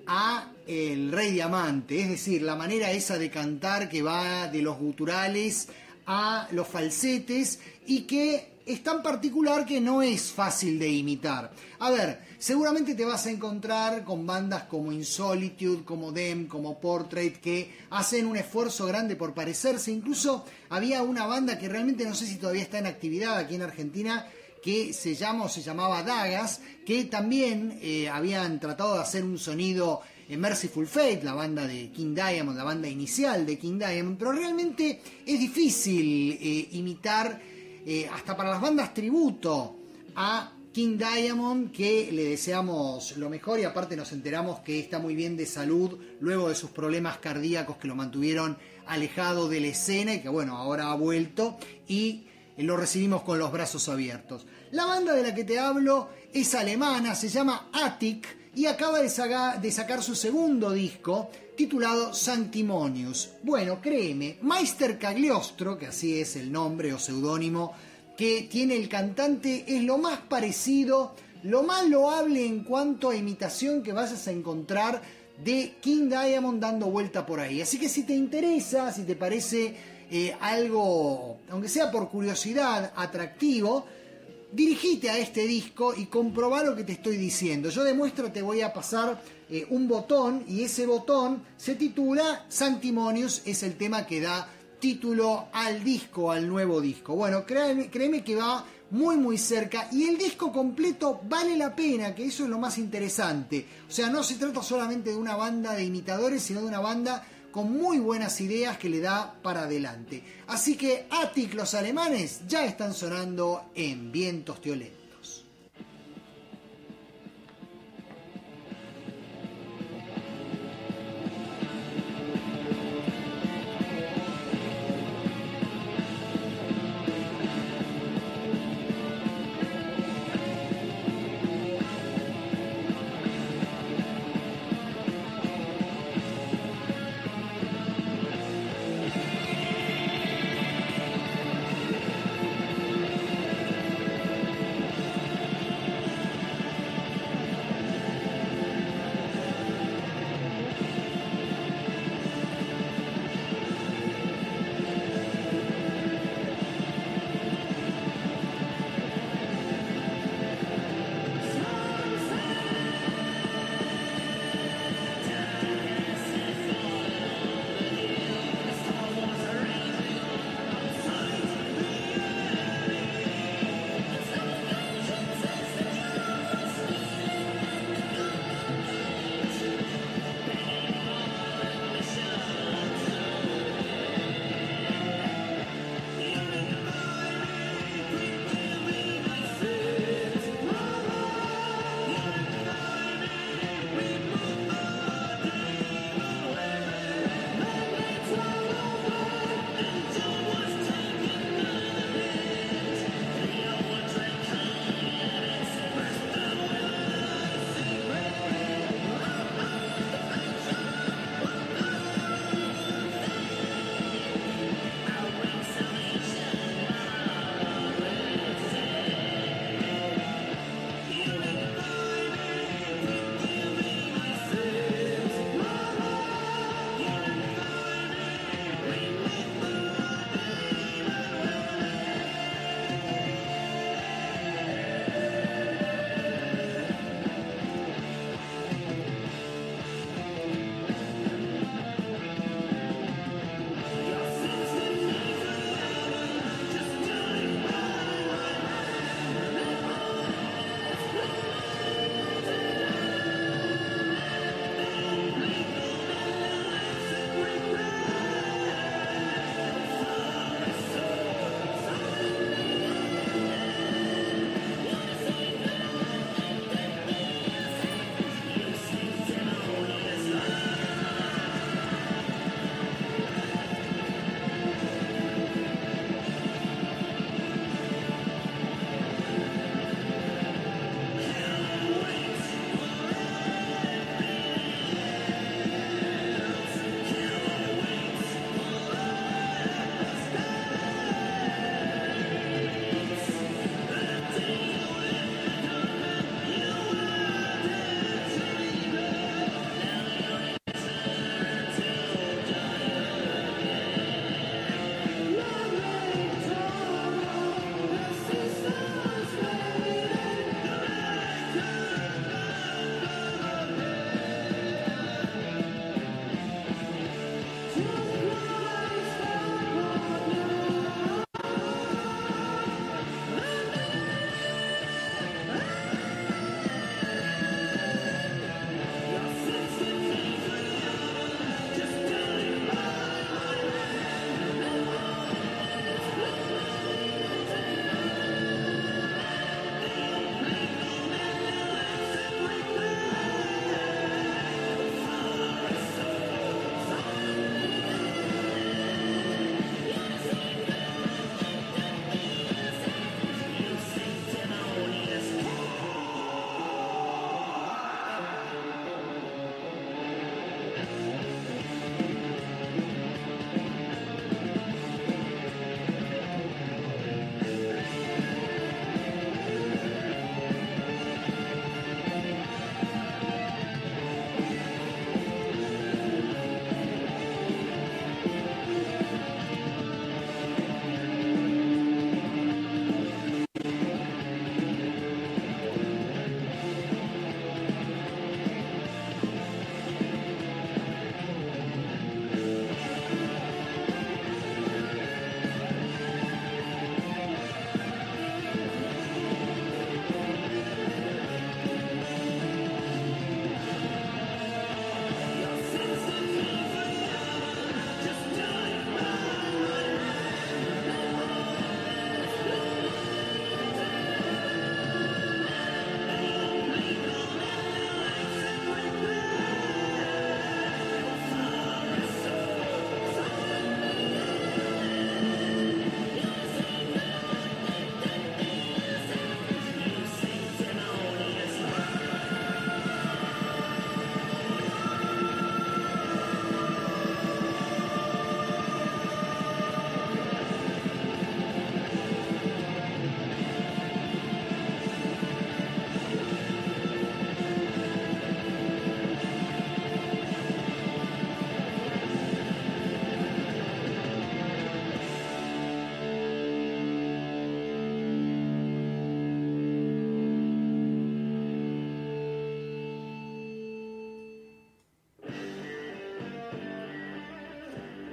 a el Rey Diamante, es decir, la manera esa de cantar que va de los guturales a los falsetes y que es tan particular que no es fácil de imitar. A ver, seguramente te vas a encontrar con bandas como Insolitude, como Dem, como Portrait, que hacen un esfuerzo grande por parecerse. Incluso había una banda que realmente no sé si todavía está en actividad aquí en Argentina, que se llama o se llamaba Dagas, que también eh, habían tratado de hacer un sonido Mercyful Fate, la banda de King Diamond, la banda inicial de King Diamond, pero realmente es difícil eh, imitar, eh, hasta para las bandas tributo a King Diamond, que le deseamos lo mejor y aparte nos enteramos que está muy bien de salud luego de sus problemas cardíacos que lo mantuvieron alejado de la escena y que bueno, ahora ha vuelto y lo recibimos con los brazos abiertos. La banda de la que te hablo es alemana, se llama Attic y acaba de, saga, de sacar su segundo disco titulado Sanctimonious. Bueno, créeme, Meister Cagliostro, que así es el nombre o seudónimo que tiene el cantante, es lo más parecido, lo más loable en cuanto a imitación que vayas a encontrar de King Diamond dando vuelta por ahí. Así que si te interesa, si te parece eh, algo, aunque sea por curiosidad, atractivo, dirigite a este disco y comprobá lo que te estoy diciendo. Yo de muestra te voy a pasar eh, un botón y ese botón se titula Sanctimonious, es el tema que da título al disco, al nuevo disco. Bueno, créeme, créeme que va muy muy cerca y el disco completo vale la pena, que eso es lo más interesante. O sea, no se trata solamente de una banda de imitadores, sino de una banda con muy buenas ideas que le da para adelante. Así que Attic, los alemanes, ya están sonando en Vientos Violentos.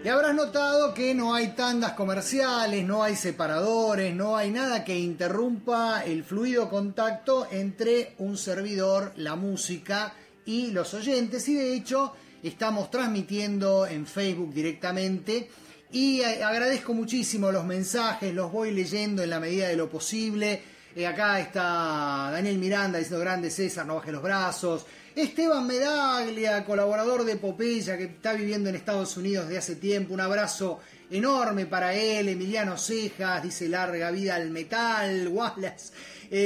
Y habrás notado que no hay tandas comerciales, no hay separadores, no hay nada que interrumpa el fluido contacto entre un servidor, la música y los oyentes. Y de hecho estamos transmitiendo en Facebook directamente. Y agradezco muchísimo los mensajes, los voy leyendo en la medida de lo posible. Eh, acá está Daniel Miranda diciendo: grande César, no baje los brazos. Esteban Medaglia, colaborador de Epopeya, que está viviendo en Estados Unidos desde hace tiempo. Un abrazo enorme para él. Emiliano Cejas dice: larga vida al metal. Wallace.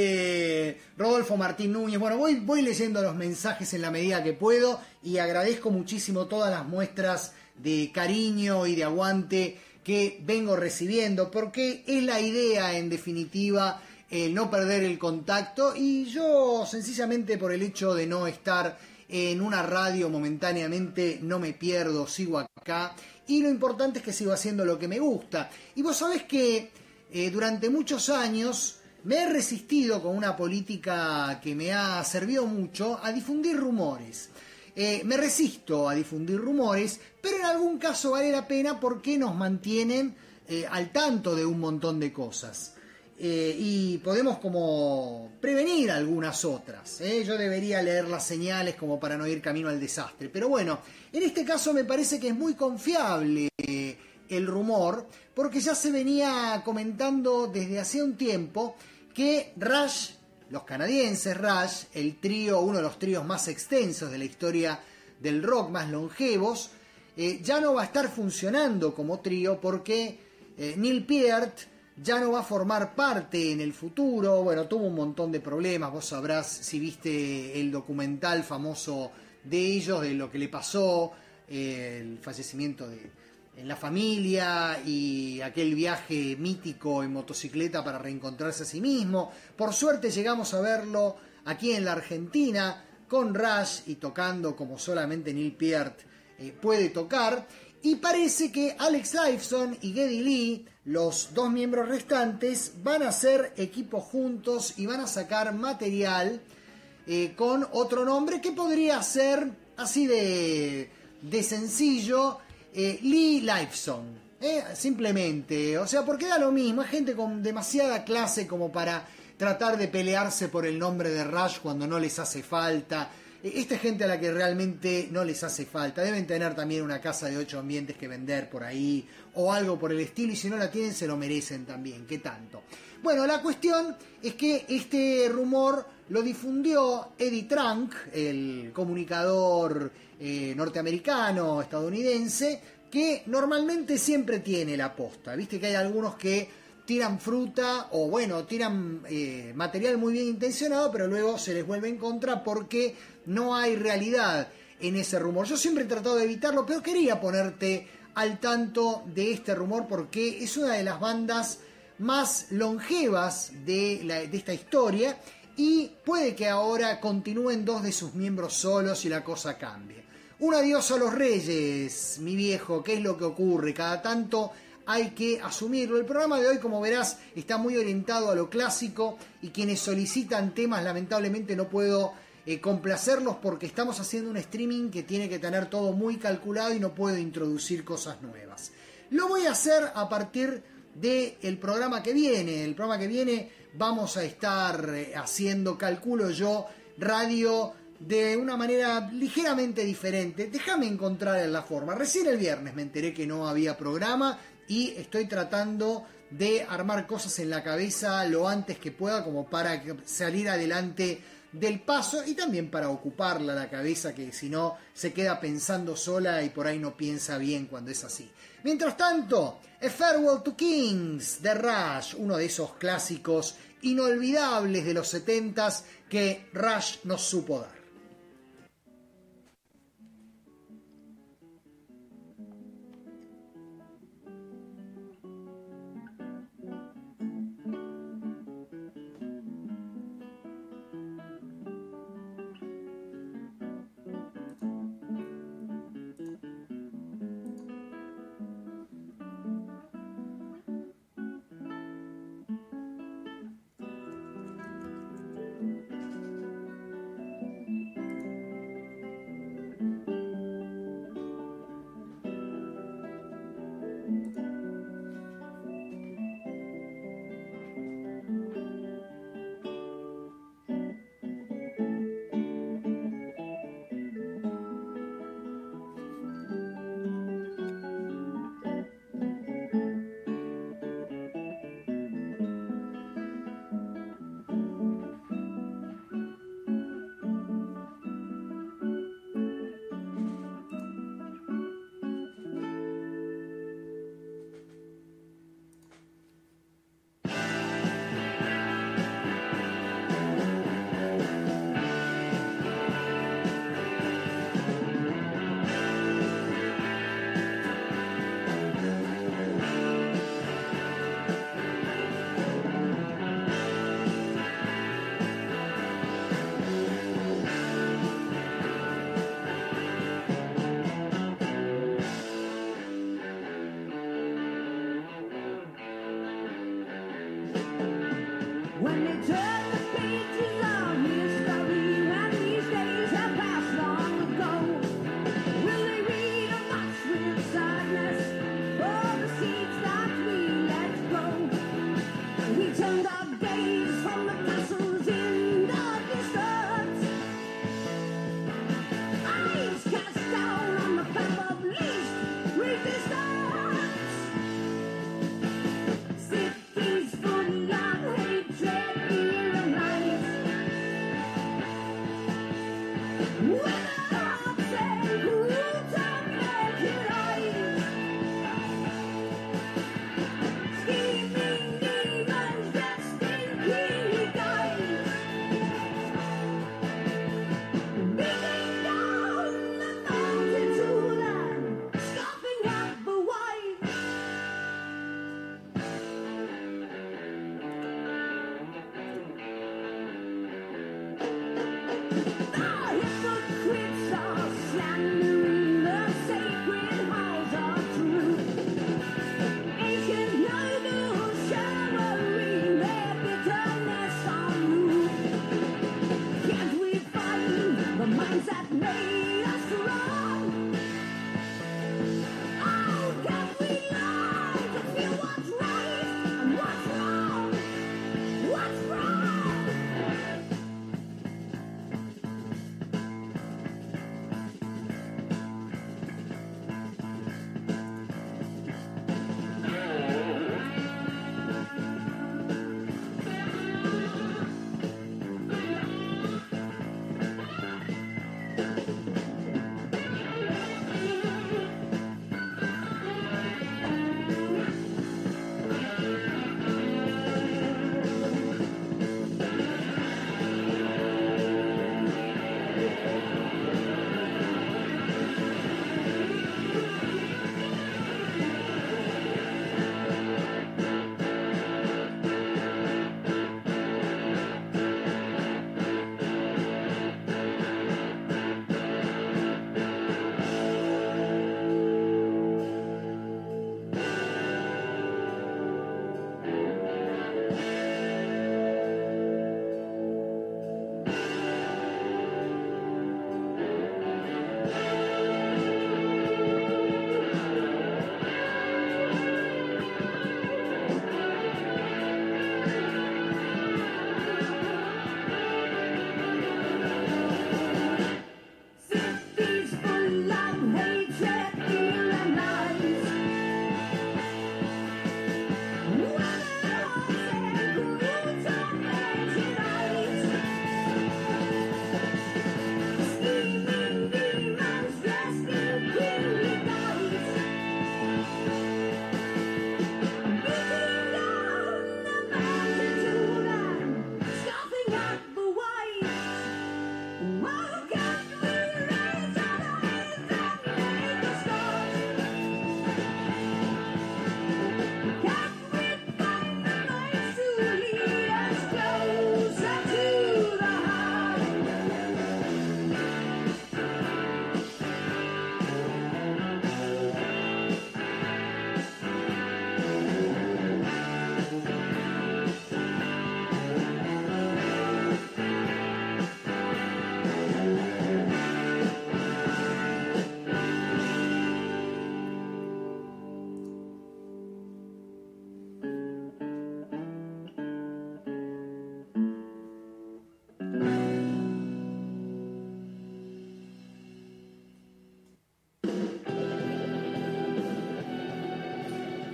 Eh, Rodolfo Martín Núñez. Bueno, voy, voy leyendo los mensajes en la medida que puedo y agradezco muchísimo todas las muestras de cariño y de aguante que vengo recibiendo, porque es la idea, en definitiva, el no perder el contacto. Y yo, sencillamente por el hecho de no estar en una radio momentáneamente, no me pierdo, sigo acá, y lo importante es que sigo haciendo lo que me gusta. Y vos sabés que eh, durante muchos años me he resistido, con una política que me ha servido mucho, a difundir rumores. Eh, me resisto a difundir rumores, pero en algún caso vale la pena porque nos mantienen eh, al tanto de un montón de cosas. Eh, y podemos como prevenir algunas otras. ¿eh? Yo debería leer las señales como para no ir camino al desastre. Pero bueno, en este caso me parece que es muy confiable eh, el rumor, porque ya se venía comentando desde hace un tiempo que Rush, los canadienses Rush, el trío, uno de los tríos más extensos de la historia del rock, más longevos, eh, ya no va a estar funcionando como trío porque eh, Neil Peart ya no va a formar parte en el futuro. Bueno, tuvo un montón de problemas, vos sabrás si viste el documental famoso de ellos, de lo que le pasó, eh, el fallecimiento de, en la familia y aquel viaje mítico en motocicleta para reencontrarse a sí mismo. Por suerte llegamos a verlo aquí en la Argentina con Rush y tocando como solamente Neil Peart eh, puede tocar. Y parece que Alex Lifeson y Geddy Lee, los dos miembros restantes, van a hacer equipo juntos y van a sacar material eh, con otro nombre que podría ser así de, de sencillo, eh, Lee Lifeson. Eh, simplemente, o sea, porque da lo mismo, es gente con demasiada clase como para tratar de pelearse por el nombre de Rush cuando no les hace falta. Esta es gente a la que realmente no les hace falta. Deben tener también una casa de ocho ambientes que vender por ahí o algo por el estilo, y si no la tienen se lo merecen también. ¿Qué tanto? Bueno, la cuestión es que este rumor lo difundió Eddie Trunk, el comunicador eh, norteamericano, estadounidense, que normalmente siempre tiene la posta. Viste que hay algunos que tiran fruta o bueno, tiran eh, material muy bien intencionado, pero luego se les vuelve en contra porque no hay realidad en ese rumor. Yo siempre he tratado de evitarlo, pero quería ponerte al tanto de este rumor porque es una de las bandas más longevas de, la, de esta historia, y puede que ahora continúen dos de sus miembros solos y la cosa cambie. Un adiós a los Reyes, mi viejo. ¿Qué es lo que ocurre? Cada tanto hay que asumirlo. El programa de hoy, como verás, está muy orientado a lo clásico, y quienes solicitan temas, lamentablemente no puedo eh, complacerlos porque estamos haciendo un streaming que tiene que tener todo muy calculado y no puedo introducir cosas nuevas. Lo voy a hacer a partir del programa que viene. El programa que viene vamos a estar eh, haciendo, calculo yo, radio de una manera ligeramente diferente. Déjame encontrar la forma. Recién el viernes me enteré que no había programa y estoy tratando de armar cosas en la cabeza lo antes que pueda, como para salir adelante del paso y también para ocuparla la cabeza, que si no se queda pensando sola y por ahí no piensa bien cuando es así. Mientras tanto, A Farewell to Kings de Rush, uno de esos clásicos inolvidables de los setentas que Rush nos supo dar.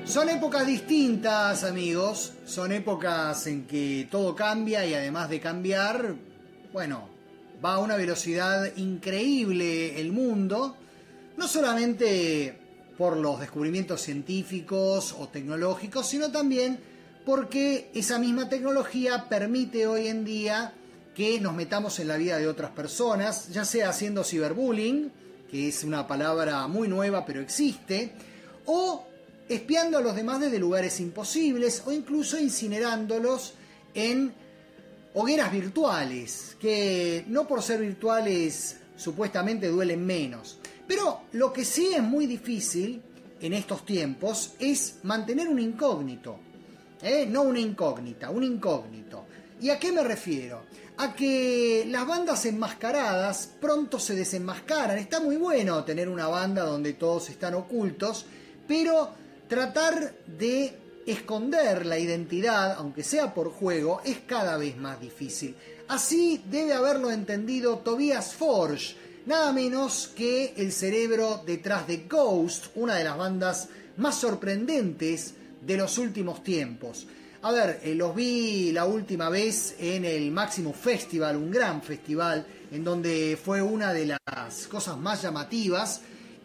Son épocas distintas, amigos. Son épocas en que todo cambia y además de cambiar, bueno, va a una velocidad increíble el mundo. No solamente por los descubrimientos científicos o tecnológicos, sino también porque esa misma tecnología permite hoy en día que nos metamos en la vida de otras personas, ya sea haciendo ciberbullying, que es una palabra muy nueva pero existe, o espiando a los demás desde lugares imposibles, o incluso incinerándolos en hogueras virtuales, que no por ser virtuales supuestamente duelen menos. Pero lo que sí es muy difícil en estos tiempos es mantener un incógnito, ¿eh? No una incógnita, un incógnito. ¿Y a qué me refiero? A que las bandas enmascaradas pronto se desenmascaran. Está muy bueno tener una banda donde todos están ocultos, pero tratar de esconder la identidad, aunque sea por juego, es cada vez más difícil. Así debe haberlo entendido Tobias Forge, nada menos que el cerebro detrás de Ghost, una de las bandas más sorprendentes de los últimos tiempos. A ver, eh, los vi la última vez en el Maximus Festival, un gran festival, en donde fue una de las cosas más llamativas,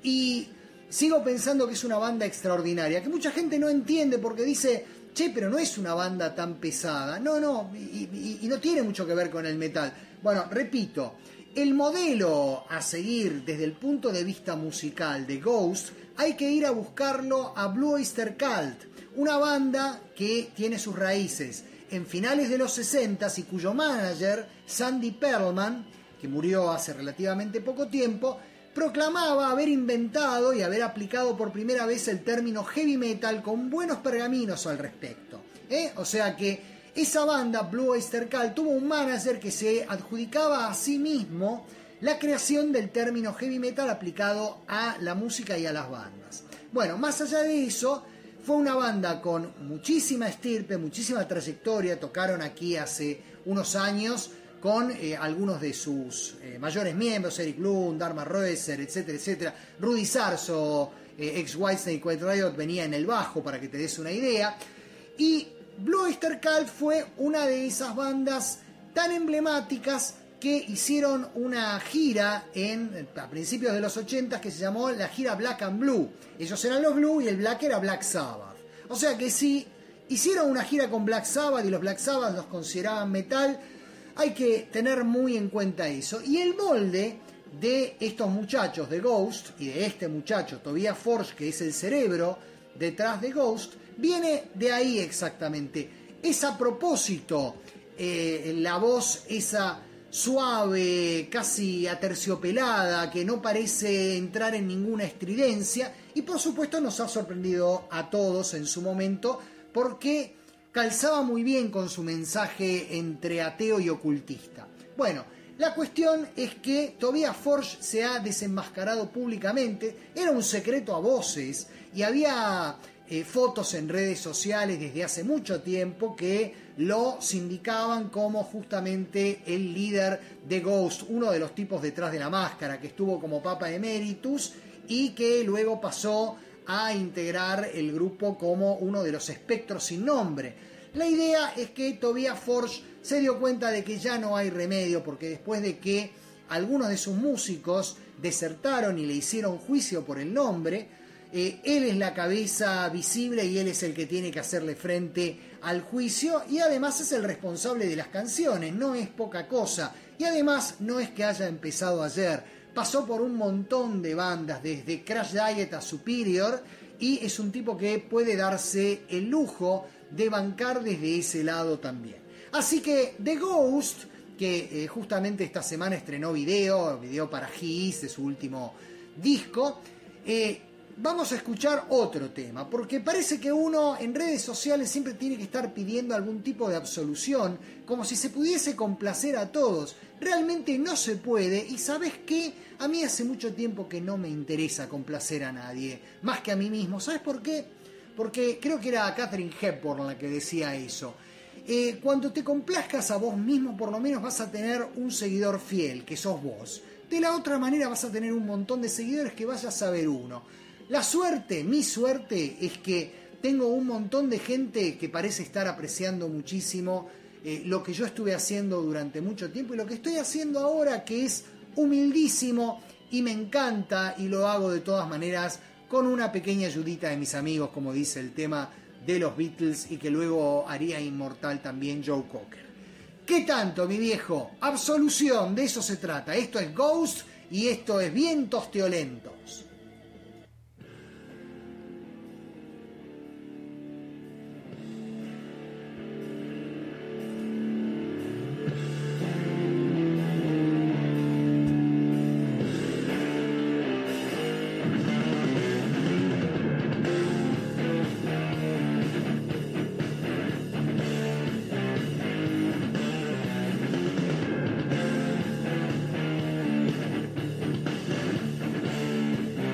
y sigo pensando que es una banda extraordinaria, que mucha gente no entiende porque dice, che, pero no es una banda tan pesada. No, no, y, y, y no tiene mucho que ver con el metal. Bueno, repito, el modelo a seguir desde el punto de vista musical de Ghost, hay que ir a buscarlo a Blue Oyster Cult, una banda que tiene sus raíces en finales de los sesenta y cuyo manager, Sandy Pearlman, que murió hace relativamente poco tiempo, proclamaba haber inventado y haber aplicado por primera vez el término heavy metal con buenos pergaminos al respecto. ¿eh? O sea que esa banda, Blue Oyster Cult, tuvo un manager que se adjudicaba a sí mismo la creación del término heavy metal aplicado a la música y a las bandas. Bueno, más allá de eso, fue una banda con muchísima estirpe, muchísima trayectoria. Tocaron aquí hace unos años con eh, algunos de sus eh, mayores miembros, Eric Lund, Dharma Reuser, etcétera, etcétera. Rudy Sarzo, eh, ex Whitesnake, Quiet Riot, venía en el bajo, para que te des una idea. Y Blue Oyster Cult fue una de esas bandas tan emblemáticas que hicieron una gira en, a principios de los ochenta que se llamó la gira Black and Blue. Ellos eran los Blue y el Black era Black Sabbath. O sea que si hicieron una gira con Black Sabbath y los Black Sabbath los consideraban metal, hay que tener muy en cuenta eso. Y el molde de estos muchachos de Ghost y de este muchacho, Tobias Forge, que es el cerebro detrás de Ghost, viene de ahí exactamente. Es a propósito eh, la voz esa suave, casi aterciopelada, que no parece entrar en ninguna estridencia, y por supuesto nos ha sorprendido a todos en su momento porque calzaba muy bien con su mensaje entre ateo y ocultista. Bueno, la cuestión es que Tobias Forge se ha desenmascarado públicamente. Era un secreto a voces y había eh, fotos en redes sociales desde hace mucho tiempo que lo sindicaban como justamente el líder de Ghost, uno de los tipos detrás de la máscara, que estuvo como Papa Emeritus y que luego pasó a integrar el grupo como uno de los espectros sin nombre. La idea es que Tobias Forge se dio cuenta de que ya no hay remedio, porque después de que algunos de sus músicos desertaron y le hicieron juicio por el nombre, eh, él es la cabeza visible y él es el que tiene que hacerle frente al juicio, y además es el responsable de las canciones, no es poca cosa. Y además no es que haya empezado ayer, pasó por un montón de bandas, desde Crash Diet a Superior, y es un tipo que puede darse el lujo de bancar desde ese lado también. Así que The Ghost, que eh, justamente esta semana estrenó video, video para His de su último disco, eh, vamos a escuchar otro tema, porque parece que uno en redes sociales siempre tiene que estar pidiendo algún tipo de absolución, como si se pudiese complacer a todos. Realmente no se puede, y ¿sabes qué? A mí hace mucho tiempo que no me interesa complacer a nadie, más que a mí mismo. ¿Sabes por qué? Porque creo que era Katharine Hepburn la que decía eso. Eh, cuando te complazcas a vos mismo, por lo menos vas a tener un seguidor fiel, que sos vos. De la otra manera vas a tener un montón de seguidores que vaya a saber uno. La suerte, mi suerte, es que tengo un montón de gente que parece estar apreciando muchísimo eh, lo que yo estuve haciendo durante mucho tiempo y lo que estoy haciendo ahora, que es humildísimo y me encanta, y lo hago de todas maneras con una pequeña ayudita de mis amigos, como dice el tema de los Beatles, y que luego haría inmortal también Joe Cocker. ¿Qué tanto, mi viejo? Absolución, de eso se trata. Esto es Ghost y esto es Vientos Teolentos. Thank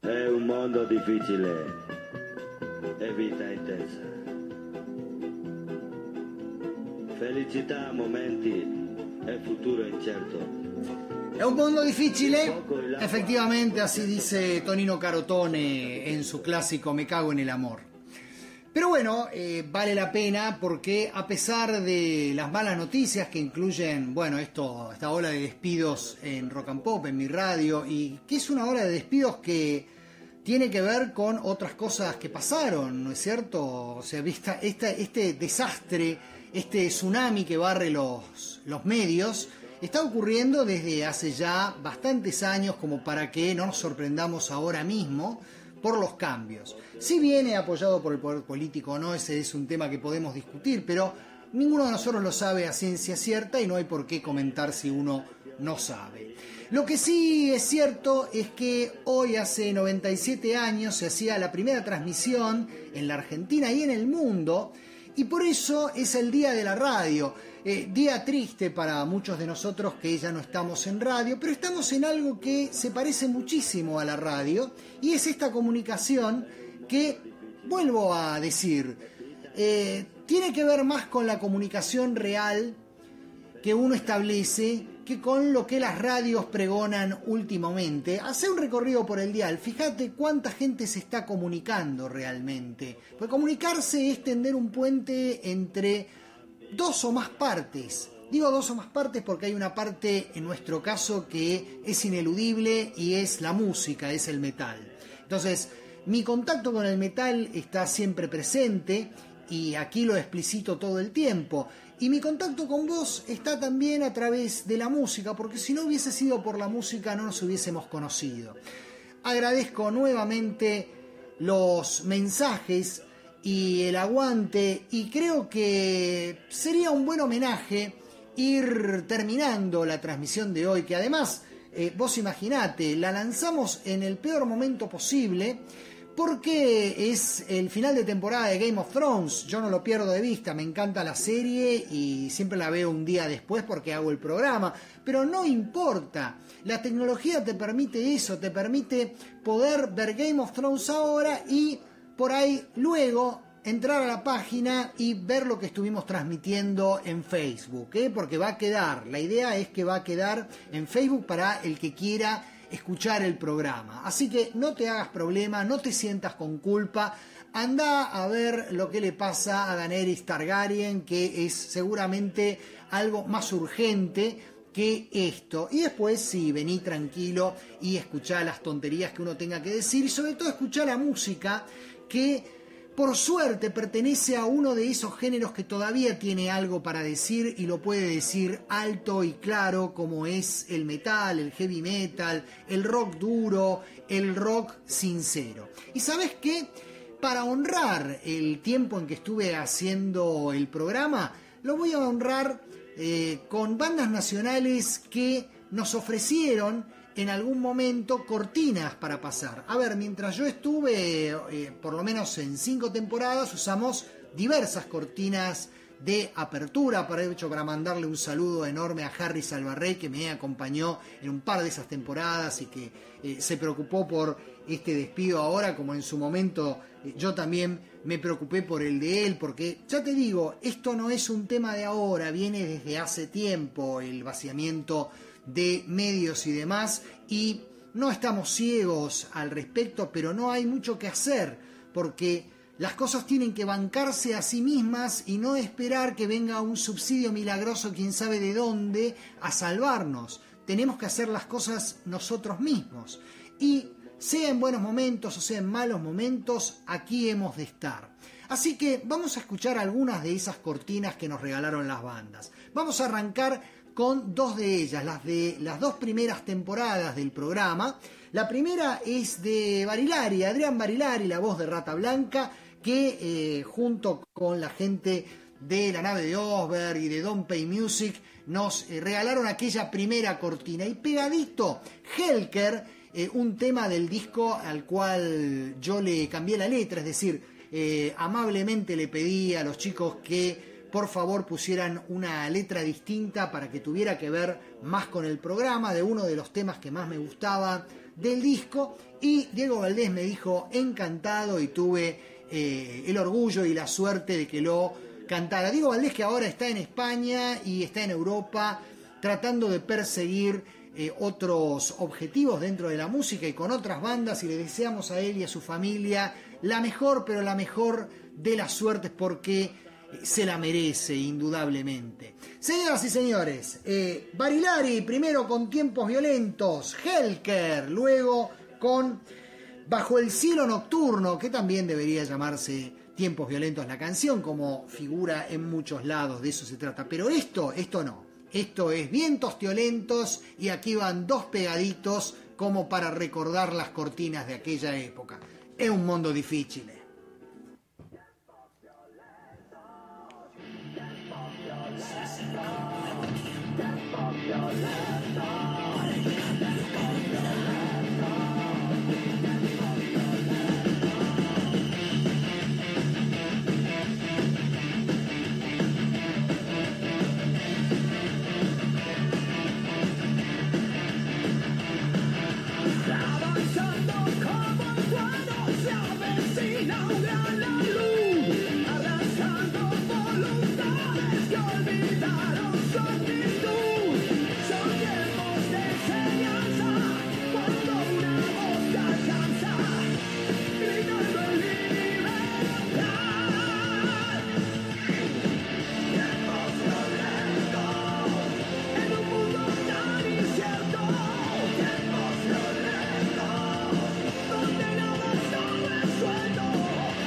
È un mondo difficile e vita intensa. Felicità a momenti e futuro incerto. È un mundo difficile, efectivamente, así dice Tonino Carotone en su clásico Me cago en el amor. Pero bueno, eh, vale la pena porque a pesar de las malas noticias que incluyen, bueno, esto, esta ola de despidos en Rock and Pop, en mi radio, y que es una ola de despidos que tiene que ver con otras cosas que pasaron, ¿no es cierto? O sea, vista esta, este desastre, este tsunami que barre los, los medios, está ocurriendo desde hace ya bastantes años como para que no nos sorprendamos ahora mismo por los cambios. Si viene apoyado por el poder político o no, ese es un tema que podemos discutir, pero ninguno de nosotros lo sabe a ciencia cierta y no hay por qué comentar si uno no sabe. Lo que sí es cierto es que hoy, hace noventa y siete años, se hacía la primera transmisión en la Argentina y en el mundo, y por eso es el Día de la Radio. Eh, día triste para muchos de nosotros que ya no estamos en radio, pero estamos en algo que se parece muchísimo a la radio, y es esta comunicación que, vuelvo a decir, eh, tiene que ver más con la comunicación real que uno establece que con lo que las radios pregonan últimamente. Hace un recorrido por el dial, fíjate cuánta gente se está comunicando realmente. Porque comunicarse es tender un puente entre dos o más partes. Digo dos o más partes porque hay una parte, en nuestro caso, que es ineludible y es la música, es el metal. Entonces, mi contacto con el metal está siempre presente y aquí lo explicito todo el tiempo. Y mi contacto con vos está también a través de la música, porque si no hubiese sido por la música no nos hubiésemos conocido. Agradezco nuevamente los mensajes y el aguante, y creo que sería un buen homenaje ir terminando la transmisión de hoy, que además, eh, vos imaginate, la lanzamos en el peor momento posible, porque es el final de temporada de Game of Thrones. Yo no lo pierdo de vista, me encanta la serie y siempre la veo un día después porque hago el programa, pero no importa, la tecnología te permite eso, te permite poder ver Game of Thrones ahora y por ahí luego entrar a la página y ver lo que estuvimos transmitiendo en Facebook, ¿eh? Porque va a quedar, la idea es que va a quedar en Facebook para el que quiera escuchar el programa. Así que no te hagas problema, no te sientas con culpa, anda a ver lo que le pasa a Daenerys Targaryen, que es seguramente algo más urgente que esto. Y después sí, vení tranquilo y escuchá las tonterías que uno tenga que decir, y sobre todo escuchá la música que por suerte pertenece a uno de esos géneros que todavía tiene algo para decir y lo puede decir alto y claro, como es el metal, el heavy metal, el rock duro, el rock sincero. ¿Y sabes qué? Para honrar el tiempo en que estuve haciendo el programa, lo voy a honrar eh, con bandas nacionales que nos ofrecieron en algún momento cortinas para pasar. A ver, mientras yo estuve, eh, por lo menos en cinco temporadas, usamos diversas cortinas de apertura. Aprovecho para mandarle un saludo enorme a Harry Salvarrey, que me acompañó en un par de esas temporadas y que eh, se preocupó por este despido ahora, como en su momento eh, yo también me preocupé por el de él, porque ya te digo, esto no es un tema de ahora, viene desde hace tiempo el vaciamiento de medios y demás, y no estamos ciegos al respecto, pero no hay mucho que hacer, porque las cosas tienen que bancarse a sí mismas y no esperar que venga un subsidio milagroso, quién sabe de dónde, a salvarnos. Tenemos que hacer las cosas nosotros mismos, y sea en buenos momentos o sea en malos momentos, aquí hemos de estar. Así que vamos a escuchar algunas de esas cortinas que nos regalaron las bandas. Vamos a arrancar con dos de ellas, las de las dos primeras temporadas del programa. La primera es de Barilari, Adrián Barilari, la voz de Rata Blanca, que eh, junto con la gente de La Nave de Osberg y de Don't Pay Music nos eh, regalaron aquella primera cortina. Y pegadito, Helker, eh, un tema del disco al cual yo le cambié la letra, es decir, eh, amablemente le pedí a los chicos que por favor pusieran una letra distinta para que tuviera que ver más con el programa, de uno de los temas que más me gustaba del disco, y Diego Valdés me dijo encantado, y tuve eh, el orgullo y la suerte de que lo cantara. Diego Valdés, que ahora está en España y está en Europa tratando de perseguir eh, otros objetivos dentro de la música y con otras bandas, y le deseamos a él y a su familia la mejor, pero la mejor de las suertes, porque se la merece indudablemente. Señoras y señores, eh, Barilari primero con Tiempos Violentos, Helker luego con Bajo el Cielo Nocturno, que también debería llamarse Tiempos Violentos la canción, como figura en muchos lados, de eso se trata. Pero esto, esto no, esto es Vientos Violentos, y aquí van dos pegaditos como para recordar las cortinas de aquella época. Es un mundo difícil. Avanzando como el trueno se avecina un gran luz, arrasando voluntades que olvidaron su actitud. Son tiempos de enseñanza, cuando una voz te alcanza, gritando en libertad. Tiempos violentos, en un mundo tan incierto. Tiempos violentos, donde nada está resuelto.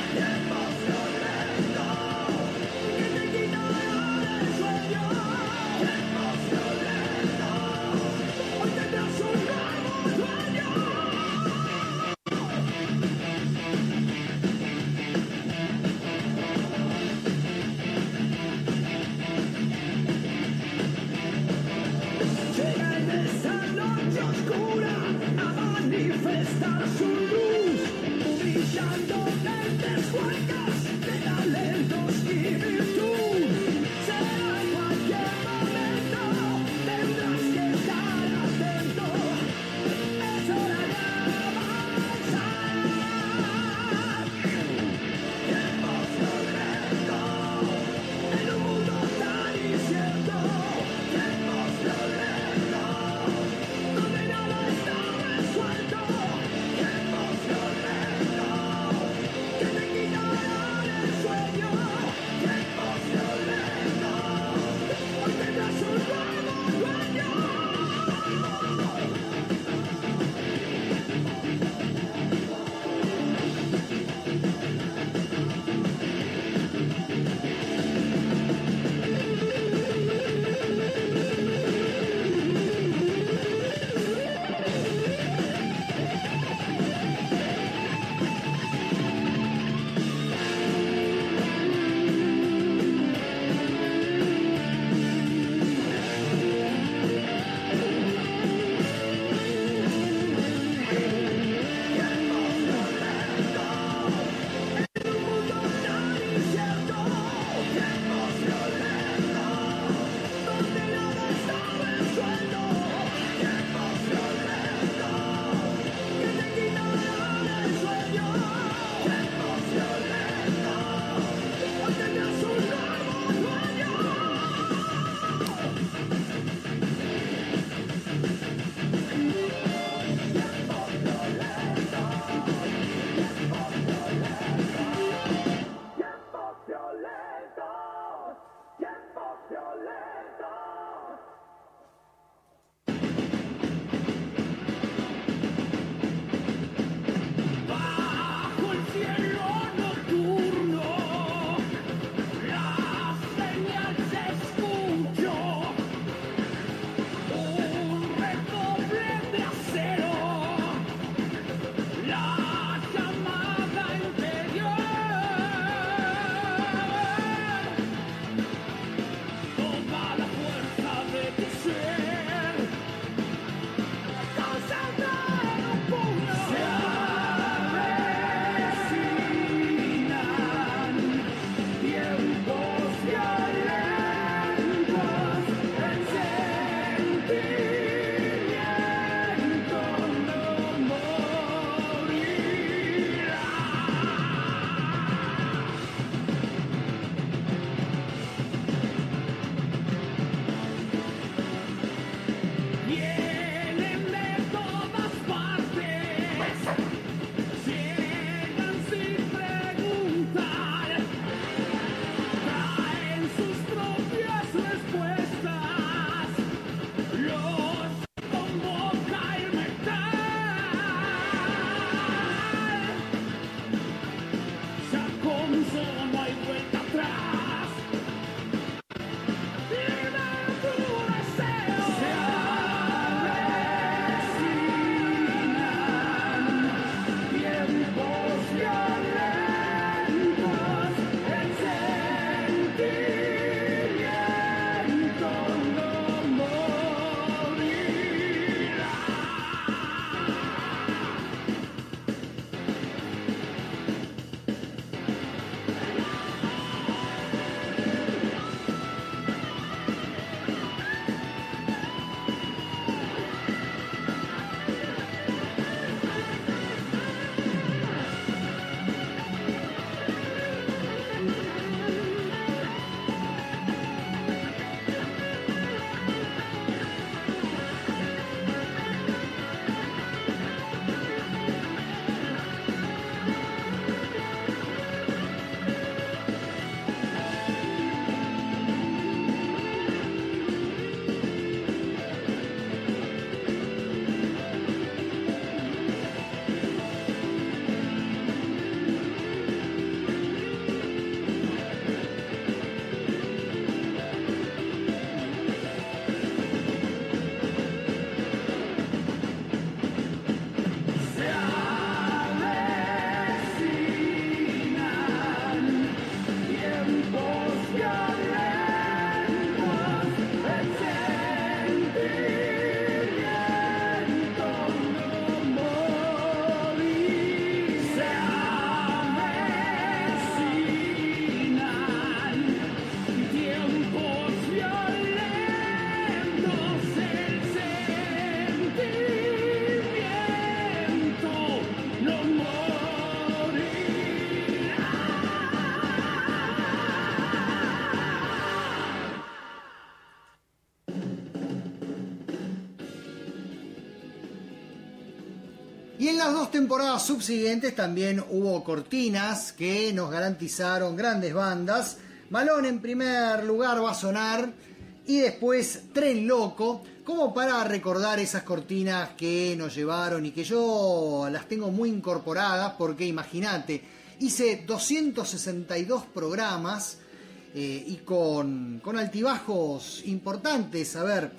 Y en las dos temporadas subsiguientes también hubo cortinas que nos garantizaron grandes bandas. Malón en primer lugar va a sonar y después Tren Loco, como para recordar esas cortinas que nos llevaron y que yo las tengo muy incorporadas porque imagínate, hice doscientos sesenta y dos programas eh, y con, con altibajos importantes. A ver,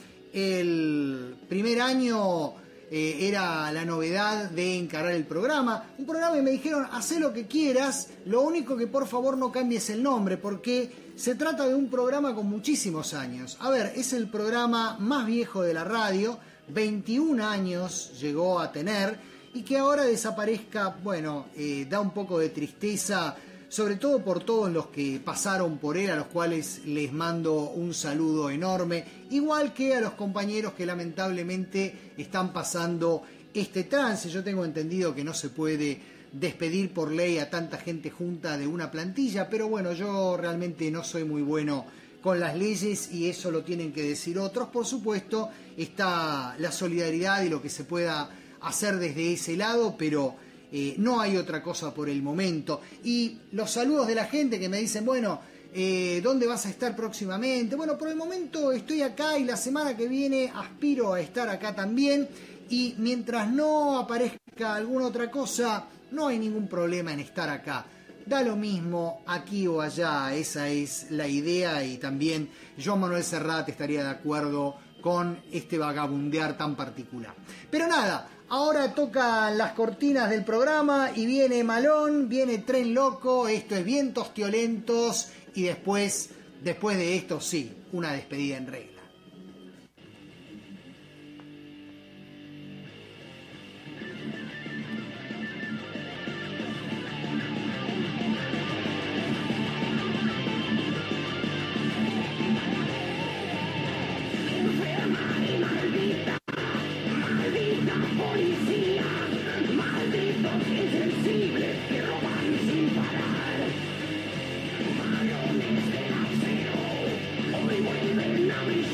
el primer año eh, era la novedad de encarar el programa, un programa y me dijeron, hacé lo que quieras, lo único que por favor no cambies el nombre porque se trata de un programa con muchísimos años. A ver, es el programa más viejo de la radio, veintiún años llegó a tener, y que ahora desaparezca, bueno, eh, da un poco de tristeza, sobre todo por todos los que pasaron por él, a los cuales les mando un saludo enorme, igual que a los compañeros que lamentablemente están pasando este trance. Yo tengo entendido que no se puede despedir por ley a tanta gente junta de una plantilla, pero bueno, yo realmente no soy muy bueno con las leyes y eso lo tienen que decir otros. Por supuesto está la solidaridad y lo que se pueda hacer desde ese lado, pero eh, no hay otra cosa por el momento. Y los saludos de la gente que me dicen, bueno, eh, ¿dónde vas a estar próximamente? Bueno, por el momento estoy acá y la semana que viene aspiro a estar acá también, y mientras no aparezca alguna otra cosa, no hay ningún problema en estar acá. Da lo mismo aquí o allá, esa es la idea, y también Joan Manuel Serrat estaría de acuerdo con este vagabundear tan particular. Pero nada, ahora tocan las cortinas del programa y viene Malón, viene Tren Loco, esto es Vientos Tiolentos y después, después de esto sí, una despedida en regla. Hoy vuelven a brillar.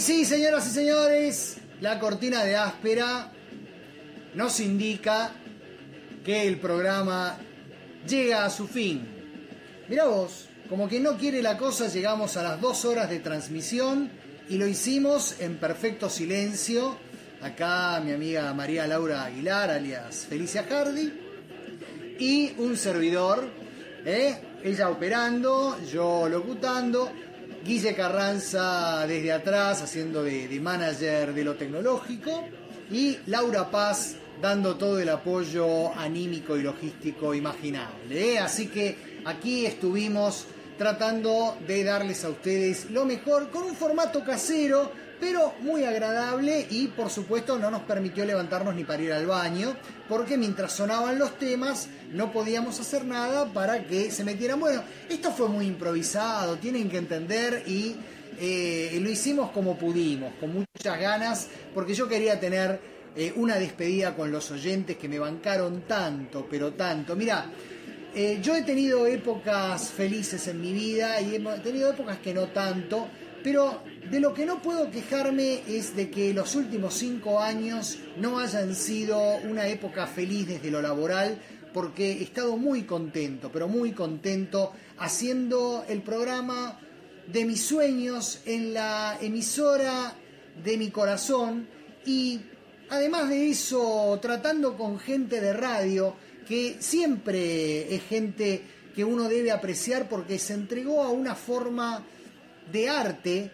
Y sí, señoras y señores, la cortina de áspera nos indica que el programa llega a su fin. Mirá vos, como que no quiere la cosa, llegamos a las dos horas de transmisión y lo hicimos en perfecto silencio. Acá mi amiga María Laura Aguilar, alias Felicia Hardy, y un servidor, ¿eh? Ella operando, yo locutando, Guille Carranza desde atrás haciendo de, de manager de lo tecnológico y Laura Paz dando todo el apoyo anímico y logístico imaginable, ¿eh? Así que aquí estuvimos tratando de darles a ustedes lo mejor con un formato casero, pero muy agradable, y por supuesto no nos permitió levantarnos ni para ir al baño, porque mientras sonaban los temas no podíamos hacer nada para que se metieran. Bueno, esto fue muy improvisado, tienen que entender, y eh, lo hicimos como pudimos, con muchas ganas, porque yo quería tener eh, una despedida con los oyentes que me bancaron tanto, pero tanto. Mirá, eh, yo he tenido épocas felices en mi vida y he tenido épocas que no tanto, pero de lo que no puedo quejarme es de que los últimos cinco años no hayan sido una época feliz desde lo laboral, porque he estado muy contento, pero muy contento, haciendo el programa de mis sueños en la emisora de mi corazón, y además de eso tratando con gente de radio que siempre es gente que uno debe apreciar porque se entregó a una forma de arte,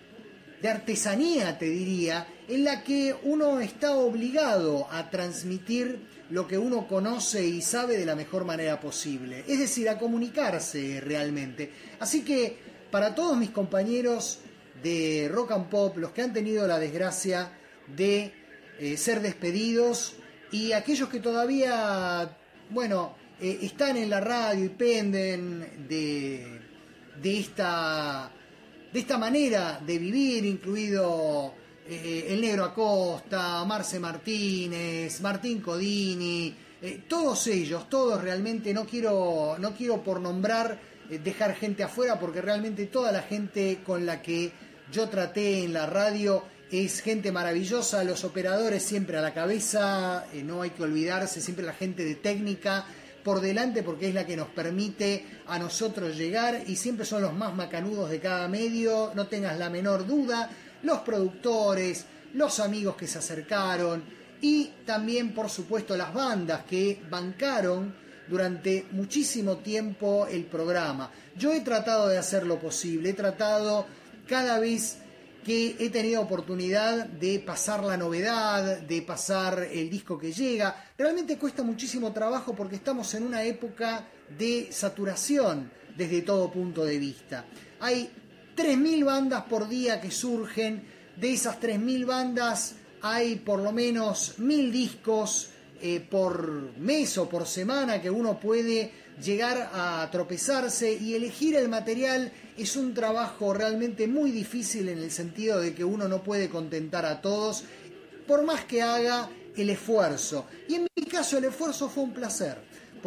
de artesanía te diría, en la que uno está obligado a transmitir lo que uno conoce y sabe de la mejor manera posible, es decir, a comunicarse realmente. Así que para todos mis compañeros de Rock and Pop, los que han tenido la desgracia de eh, ser despedidos, y aquellos que todavía, bueno, eh, están en la radio y penden de, de esta... de esta manera de vivir, incluido eh, el Negro Acosta, Marce Martínez, Martín Codini, eh, todos ellos, todos realmente, no quiero, no quiero por nombrar eh, dejar gente afuera, porque realmente toda la gente con la que yo traté en la radio es gente maravillosa, los operadores siempre a la cabeza, eh, no hay que olvidarse, siempre la gente de técnica por delante, porque es la que nos permite a nosotros llegar, y siempre son los más macanudos de cada medio, no tengas la menor duda, los productores, los amigos que se acercaron, y también por supuesto las bandas que bancaron durante muchísimo tiempo el programa. Yo he tratado de hacer lo posible, he tratado cada vez que he tenido oportunidad de pasar la novedad, de pasar el disco que llega. Realmente cuesta muchísimo trabajo porque estamos en una época de saturación desde todo punto de vista. Hay tres mil bandas por día que surgen, de esas tres mil bandas hay por lo menos mil discos eh, por mes o por semana que uno puede llegar a tropezarse, y elegir el material es un trabajo realmente muy difícil, en el sentido de que uno no puede contentar a todos por más que haga el esfuerzo, y en mi caso el esfuerzo fue un placer,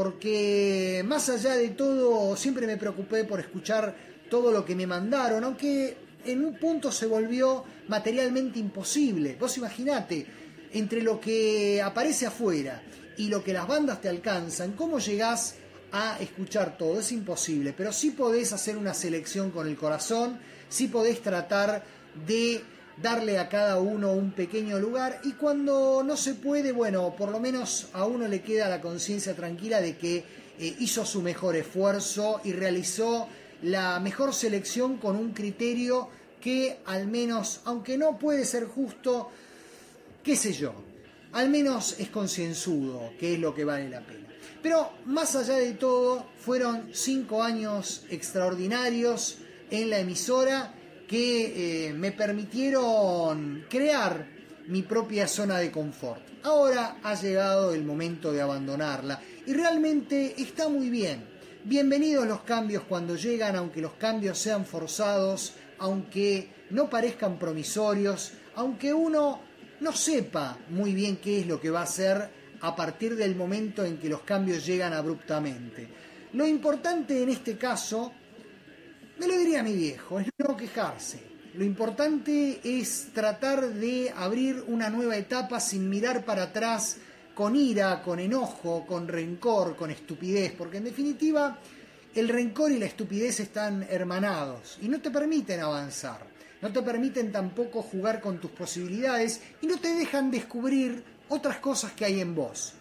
porque más allá de todo siempre me preocupé por escuchar todo lo que me mandaron, aunque en un punto se volvió materialmente imposible. Vos imaginate, entre lo que aparece afuera y lo que las bandas te alcanzan, ¿cómo llegás a escuchar todo? Es imposible, pero sí podés hacer una selección con el corazón, sí podés tratar de darle a cada uno un pequeño lugar, y cuando no se puede, bueno, por lo menos a uno le queda la conciencia tranquila de que eh, hizo su mejor esfuerzo y realizó la mejor selección con un criterio que, al menos, aunque no puede ser justo, qué sé yo, al menos es concienzudo, que es lo que vale la pena. Pero más allá de todo, fueron cinco años extraordinarios en la emisora que eh, me permitieron crear mi propia zona de confort. Ahora ha llegado el momento de abandonarla, y realmente está muy bien. Bienvenidos los cambios cuando llegan, aunque los cambios sean forzados, aunque no parezcan promisorios, aunque uno no sepa muy bien qué es lo que va a hacer a partir del momento en que los cambios llegan abruptamente. Lo importante en este caso, me lo diría mi viejo, es no quejarse. Lo importante es tratar de abrir una nueva etapa sin mirar para atrás, con ira, con enojo, con rencor, con estupidez, porque en definitiva el rencor y la estupidez están hermanados y no te permiten avanzar, no te permiten tampoco jugar con tus posibilidades y no te dejan descubrir otras cosas que hay en vos.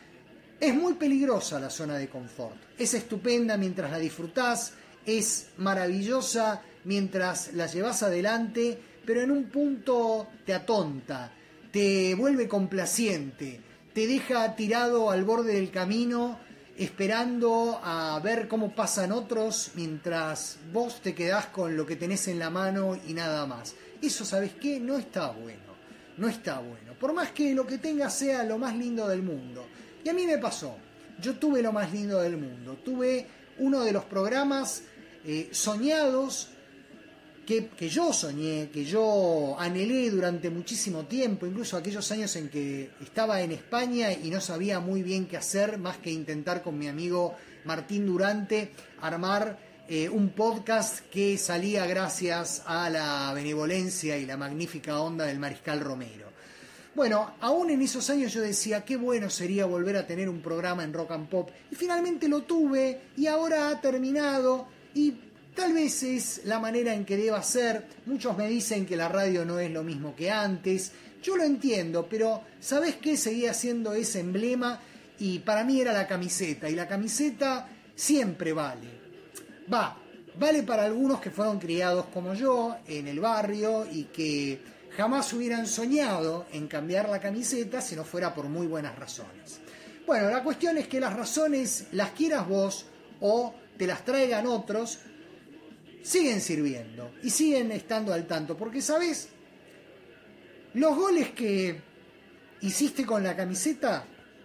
Es muy peligrosa la zona de confort, es estupenda mientras la disfrutás, es maravillosa mientras la llevas adelante, pero en un punto te atonta, te vuelve complaciente, te deja tirado al borde del camino esperando a ver cómo pasan otros mientras vos te quedás con lo que tenés en la mano y nada más. Eso, ¿sabes qué? No está bueno, no está bueno. Por más que lo que tengas sea lo más lindo del mundo. Y a mí me pasó, yo tuve lo más lindo del mundo, tuve uno de los programas eh, soñados, Que, que yo soñé, que yo anhelé durante muchísimo tiempo, incluso aquellos años en que estaba en España y no sabía muy bien qué hacer, más que intentar con mi amigo Martín Durante armar eh, un podcast que salía gracias a la benevolencia y la magnífica onda del Mariscal Romero. Bueno, aún en esos años yo decía, qué bueno sería volver a tener un programa en Rock and Pop, y finalmente lo tuve, y ahora ha terminado, y tal vez es la manera en que deba ser. Muchos me dicen que la radio no es lo mismo que antes. Yo lo entiendo, pero ¿sabés qué? Seguía siendo ese emblema y para mí era la camiseta. Y la camiseta siempre vale. Va, vale para algunos que fueron criados como yo en el barrio y que jamás hubieran soñado en cambiar la camiseta si no fuera por muy buenas razones. Bueno, la cuestión es que las razones las quieras vos o te las traigan otros, siguen sirviendo y siguen estando al tanto, porque sabes, los goles que hiciste con la camiseta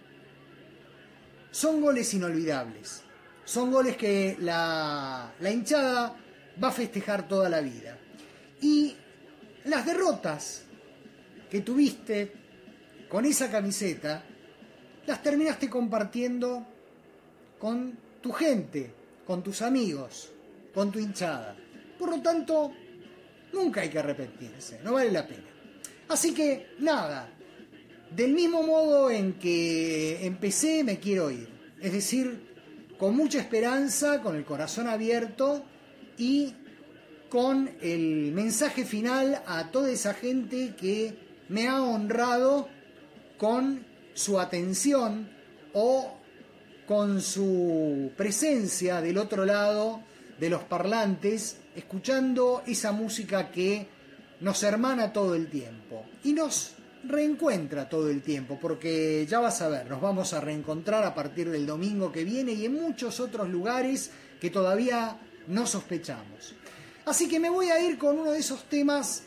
son goles inolvidables, son goles que la, la hinchada va a festejar toda la vida, y las derrotas que tuviste con esa camiseta las terminaste compartiendo con tu gente, con tus amigos, con tu hinchada. Por lo tanto, nunca hay que arrepentirse, no vale la pena. Así que, nada, del mismo modo en que empecé, me quiero ir. Es decir, con mucha esperanza, con el corazón abierto y con el mensaje final a toda esa gente que me ha honrado con su atención o con su presencia del otro lado de los parlantes, escuchando esa música que nos hermana todo el tiempo y nos reencuentra todo el tiempo, porque ya vas a ver, nos vamos a reencontrar a partir del domingo que viene y en muchos otros lugares que todavía no sospechamos. Así que me voy a ir con uno de esos temas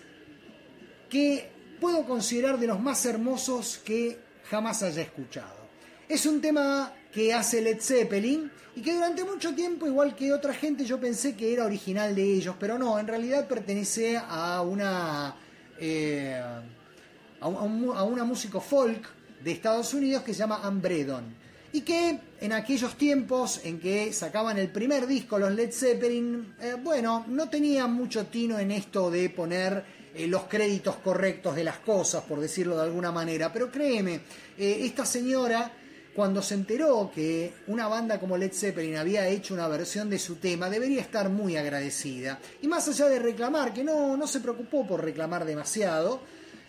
que puedo considerar de los más hermosos que jamás haya escuchado. Es un tema que hace Led Zeppelin y que durante mucho tiempo, igual que otra gente, yo pensé que era original de ellos, pero no, en realidad pertenece a una eh, a, un, a una músico folk de Estados Unidos que se llama Ann Bredon, y que en aquellos tiempos en que sacaban el primer disco los Led Zeppelin, eh, bueno, no tenían mucho tino en esto de poner eh, los créditos correctos de las cosas, por decirlo de alguna manera, pero créeme, eh, esta señora, cuando se enteró que una banda como Led Zeppelin había hecho una versión de su tema, debería estar muy agradecida. Y más allá de reclamar, que no, no se preocupó por reclamar demasiado,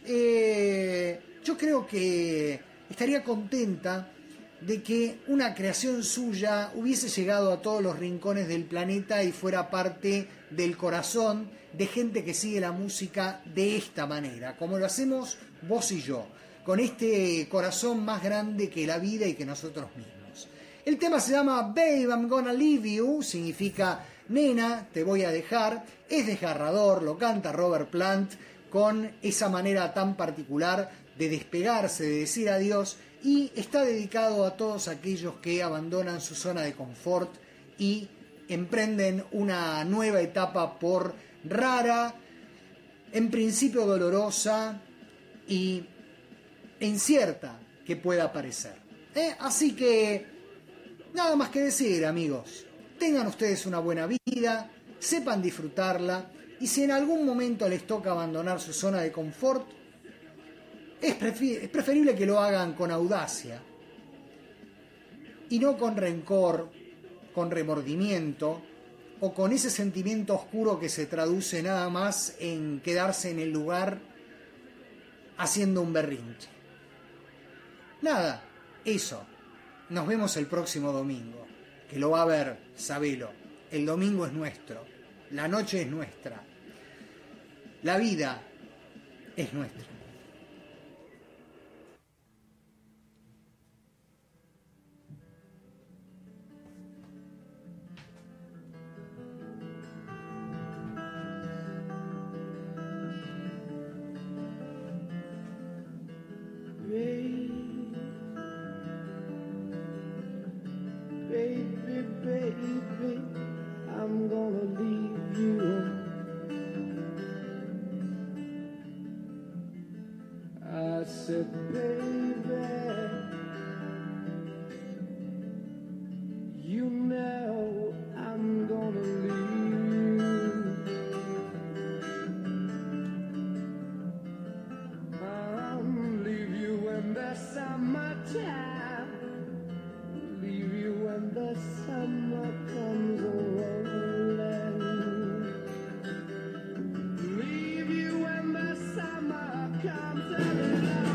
eh, yo creo que estaría contenta de que una creación suya hubiese llegado a todos los rincones del planeta y fuera parte del corazón de gente que sigue la música de esta manera, como lo hacemos vos y yo, con este corazón más grande que la vida y que nosotros mismos. El tema se llama Babe, I'm Gonna Leave You, significa nena, te voy a dejar, es desgarrador, lo canta Robert Plant con esa manera tan particular de despegarse, de decir adiós, y está dedicado a todos aquellos que abandonan su zona de confort y emprenden una nueva etapa, por rara, en principio dolorosa y incierta que pueda parecer. ¿Eh? Así que nada más que decir, amigos. Tengan ustedes una buena vida, sepan disfrutarla, Y si en algún momento les toca abandonar su zona de confort, es, prefi- es preferible que lo hagan con audacia y no con rencor, con remordimiento o con ese sentimiento oscuro que se traduce nada más en quedarse en el lugar haciendo un berrinche. Nada, eso. Nos vemos el próximo domingo, que lo va a ver, sabelo. El domingo es nuestro, la noche es nuestra, la vida es nuestra. Baby, baby, I'm gonna leave you. I said, baby, you know I'm gonna leave you. I'll leave you in the summertime. Leave you when the summer comes rolling. Leave you when the summer comes along.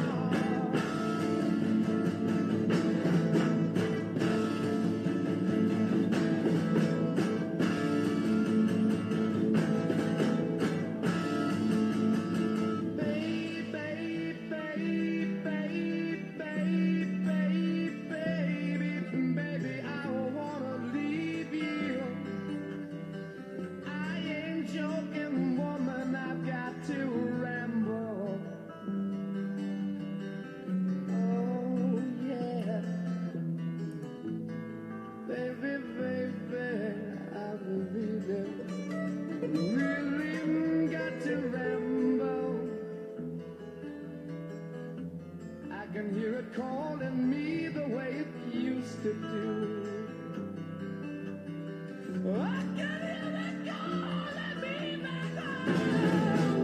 Calling me the way it used to do. I can hear it calling me back home.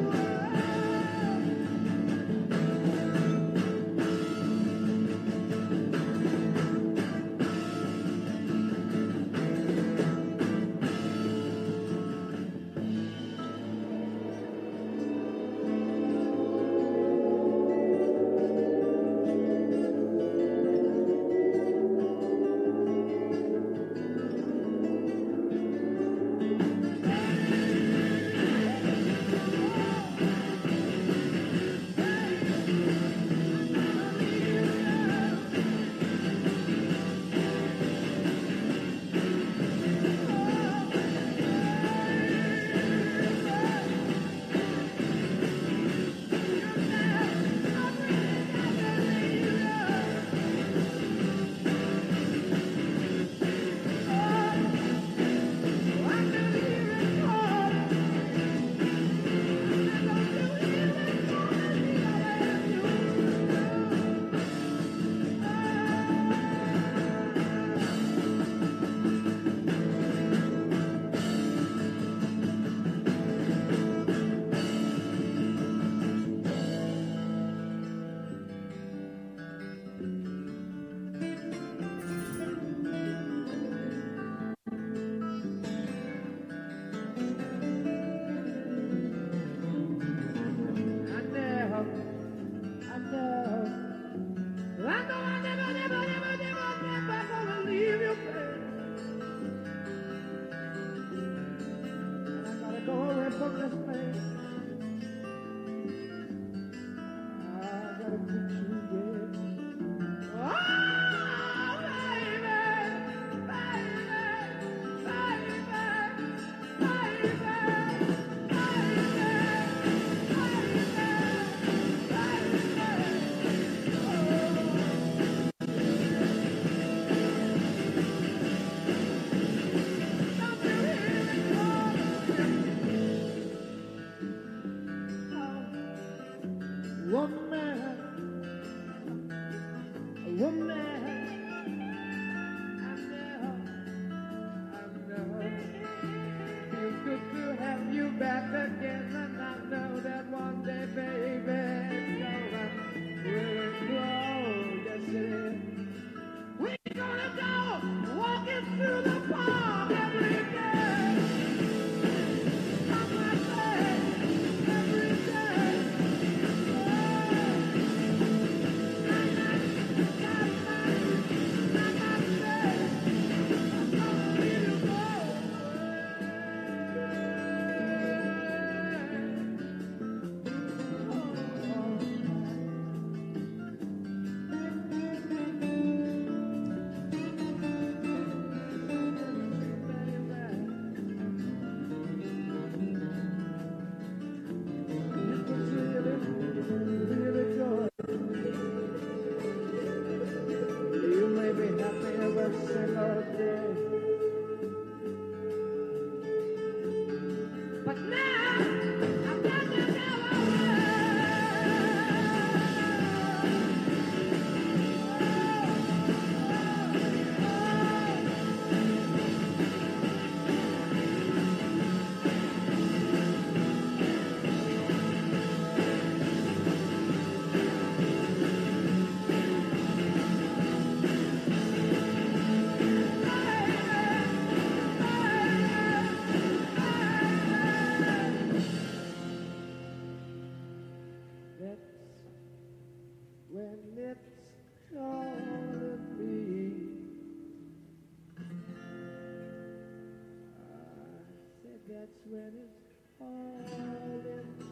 But now I've got to know. That's when it's calling me.